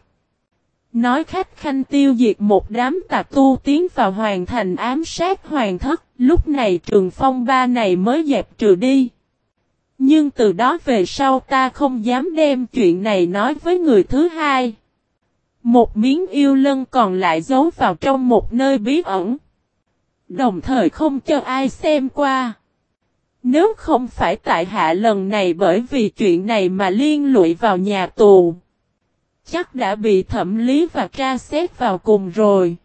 Nói khách khanh tiêu diệt một đám tà tu tiến vào hoàng thành ám sát hoàng thất, lúc này trường phong ba này mới dẹp trừ đi. Nhưng từ đó về sau ta không dám đem chuyện này nói với người thứ hai. Một miếng yêu lân còn lại giấu vào trong một nơi bí ẩn. Đồng thời không cho ai xem qua. Nếu không phải tại hạ lần này bởi vì chuyện này mà liên lụy vào nhà tù. Chắc đã bị thẩm lý và tra xét vào cùng rồi.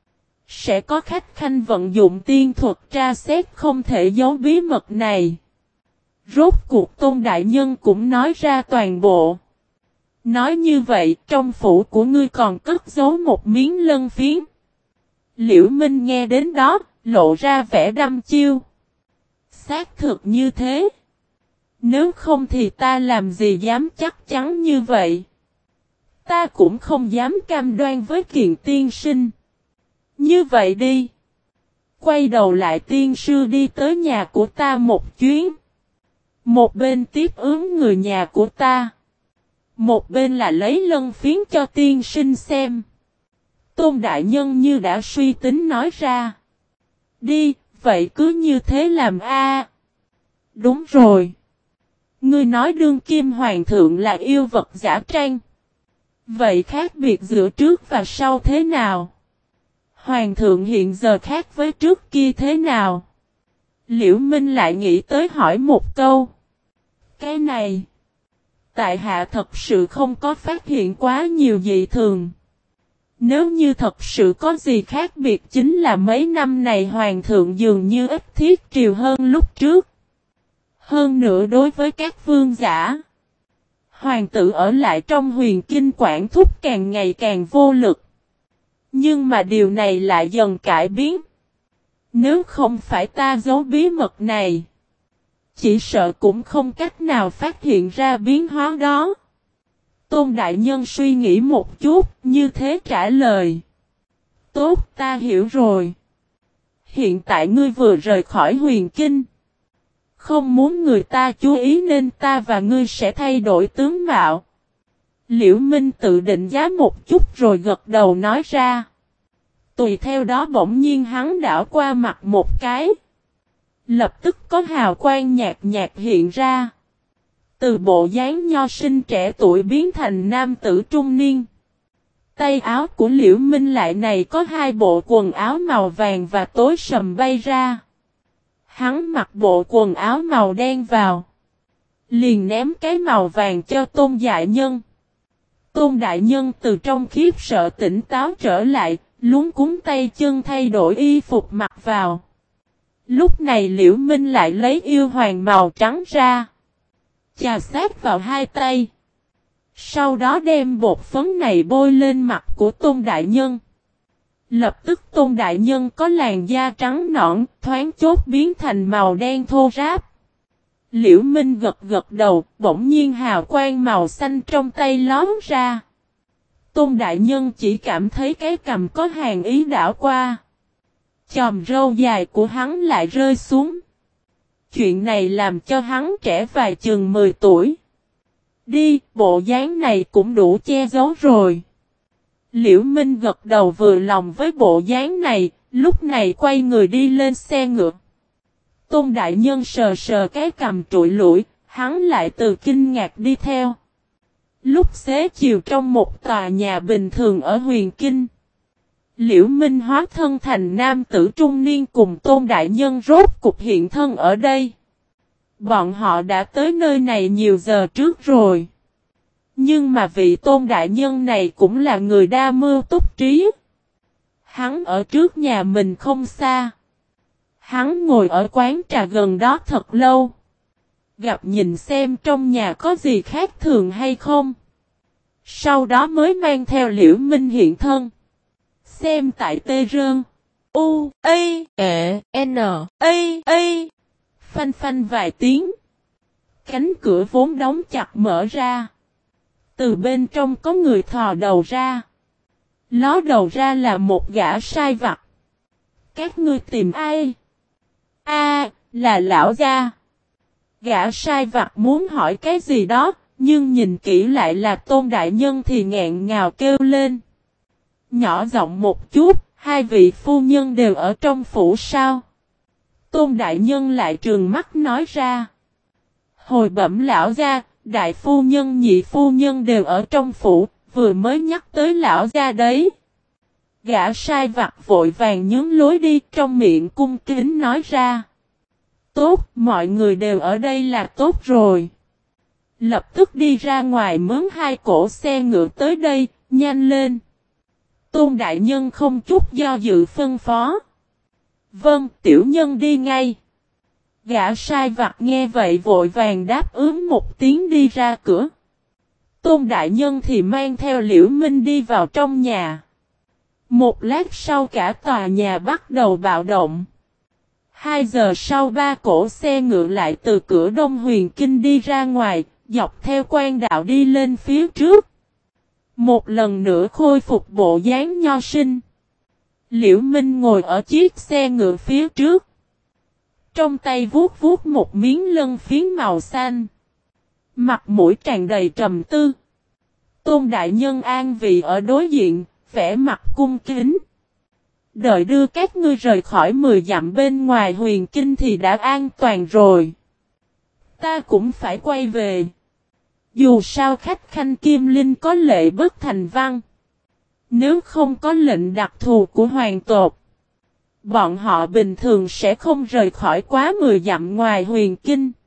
Sẽ có khách khanh vận dụng tiên thuật tra xét không thể giấu bí mật này. Rốt cuộc Tôn Đại Nhân cũng nói ra toàn bộ. Nói như vậy trong phủ của ngươi còn cất giấu một miếng lân phiến. Liễu Minh nghe đến đó, lộ ra vẻ đăm chiêu. Xác thực như thế. Nếu không thì ta làm gì dám chắc chắn như vậy. Ta cũng không dám cam đoan với Kiền tiên sinh. Như vậy đi. Quay đầu lại tiên sư đi tới nhà của ta một chuyến. Một bên tiếp ứng người nhà của ta. Một bên là lấy lân phiến cho tiên sinh xem. Tôn đại nhân như đã suy tính nói ra. Đi, vậy cứ như thế làm a. Đúng rồi. Ngươi nói đương kim hoàng thượng là yêu vật giả trang. Vậy khác biệt giữa trước và sau thế nào? Hoàng thượng hiện giờ khác với trước kia thế nào? Liễu Minh lại nghĩ tới hỏi một câu. Cái này, tại hạ thật sự không có phát hiện quá nhiều dị thường. Nếu như thật sự có gì khác biệt chính là mấy năm này hoàng thượng dường như ít thiết triều hơn lúc trước. Hơn nữa đối với các vương giả, hoàng tử ở lại trong huyền kinh quản thúc càng ngày càng vô lực. Nhưng mà điều này lại dần cải biến. Nếu không phải ta giấu bí mật này, chỉ sợ cũng không cách nào phát hiện ra biến hóa đó. Tôn đại nhân suy nghĩ một chút, như thế trả lời. Tốt, ta hiểu rồi. Hiện tại ngươi vừa rời khỏi huyền kinh. Không muốn người ta chú ý nên ta và ngươi sẽ thay đổi tướng mạo. Liễu Minh tự định giá một chút rồi gật đầu nói ra. Tùy theo đó bỗng nhiên hắn đảo qua mặt một cái. Lập tức có hào quang nhạt nhạt hiện ra. Từ bộ dáng nho sinh trẻ tuổi biến thành nam tử trung niên. Tay áo của Liễu Minh lại này có hai bộ quần áo màu vàng và tối sầm bay ra. Hắn mặc bộ quần áo màu đen vào. Liền ném cái màu vàng cho Tôn Đại Nhân. Tôn Đại Nhân từ trong khiếp sợ tỉnh táo trở lại, luống cuống tay chân thay đổi y phục mặc vào. Lúc này Liễu Minh lại lấy yêu hoàng màu trắng ra. Chà sát vào hai tay. Sau đó đem bột phấn này bôi lên mặt của Tôn Đại Nhân. Lập tức Tôn Đại Nhân có làn da trắng nõn, thoáng chốt biến thành màu đen thô ráp. Liễu Minh gật gật đầu, bỗng nhiên hào quang màu xanh trong tay lóm ra. Tôn Đại Nhân chỉ cảm thấy cái cằm có hàn ý đảo qua. Chòm râu dài của hắn lại rơi xuống. Chuyện này làm cho hắn trẻ vài chừng 10 tuổi. Đi, bộ dáng này cũng đủ che giấu rồi. Liễu Minh gật đầu vừa lòng với bộ dáng này, lúc này quay người đi lên xe ngựa. Tôn Đại Nhân sờ sờ cái cằm trụi lủi, hắn lại từ kinh ngạc đi theo. Lúc xế chiều trong một tòa nhà bình thường ở Huyền Kinh. Liễu Minh hóa thân thành nam tử trung niên cùng Tôn Đại Nhân rốt cục hiện thân ở đây. Bọn họ đã tới nơi này nhiều giờ trước rồi. Nhưng mà vị Tôn Đại Nhân này cũng là người đa mưu túc trí. Hắn ở trước nhà mình không xa. Hắn ngồi ở quán trà gần đó thật lâu. Gặp nhìn xem trong nhà có gì khác thường hay không. Sau đó mới mang theo Liễu Minh hiện thân. Xem tại Tê Rơn. U, A, E, N, A. Phanh phanh vài tiếng. Cánh cửa vốn đóng chặt mở ra. Từ bên trong có người thò đầu ra. Ló đầu ra là một gã sai vặt. Các ngươi tìm ai? Là lão gia. Gã sai vặt muốn hỏi cái gì đó, nhưng nhìn kỹ lại là Tôn Đại Nhân thì nghẹn ngào kêu lên. Nhỏ giọng một chút, hai vị phu nhân đều ở trong phủ sao? Tôn Đại Nhân lại trừng mắt nói ra. Hồi bẩm lão gia, đại phu nhân nhị phu nhân đều ở trong phủ, vừa mới nhắc tới lão gia đấy. Gã sai vặt vội vàng nhướng lối đi trong miệng cung kính nói ra. Tốt, mọi người đều ở đây là tốt rồi. Lập tức đi ra ngoài mướn hai cỗ xe ngựa tới đây, nhanh lên. Tôn Đại Nhân không chút do dự phân phó. Vâng, tiểu nhân đi ngay. Gã sai vặt nghe vậy vội vàng đáp ứng một tiếng đi ra cửa. Tôn Đại Nhân thì mang theo Liễu Minh đi vào trong nhà. Một lát sau cả tòa nhà bắt đầu bạo động. 2 giờ sau 3 cỗ xe ngựa lại từ cửa Đông Huyền Kinh đi ra ngoài, dọc theo quan đạo đi lên phía trước. Một lần nữa khôi phục bộ dáng nho sinh. Liễu Minh ngồi ở chiếc xe ngựa phía trước. Trong tay vuốt vuốt một miếng lân phiến màu xanh. Mặt mũi tràn đầy trầm tư. Tôn đại nhân an vị ở đối diện, vẻ mặt cung kính. Đợi đưa các ngươi rời khỏi 10 dặm bên ngoài Huyền Kinh thì đã an toàn rồi. Ta cũng phải quay về. Dù sao khách khanh Kim Linh có lệ bất thành văn. Nếu không có lệnh đặc thù của hoàng tộc, bọn họ bình thường sẽ không rời khỏi quá 10 dặm ngoài Huyền Kinh.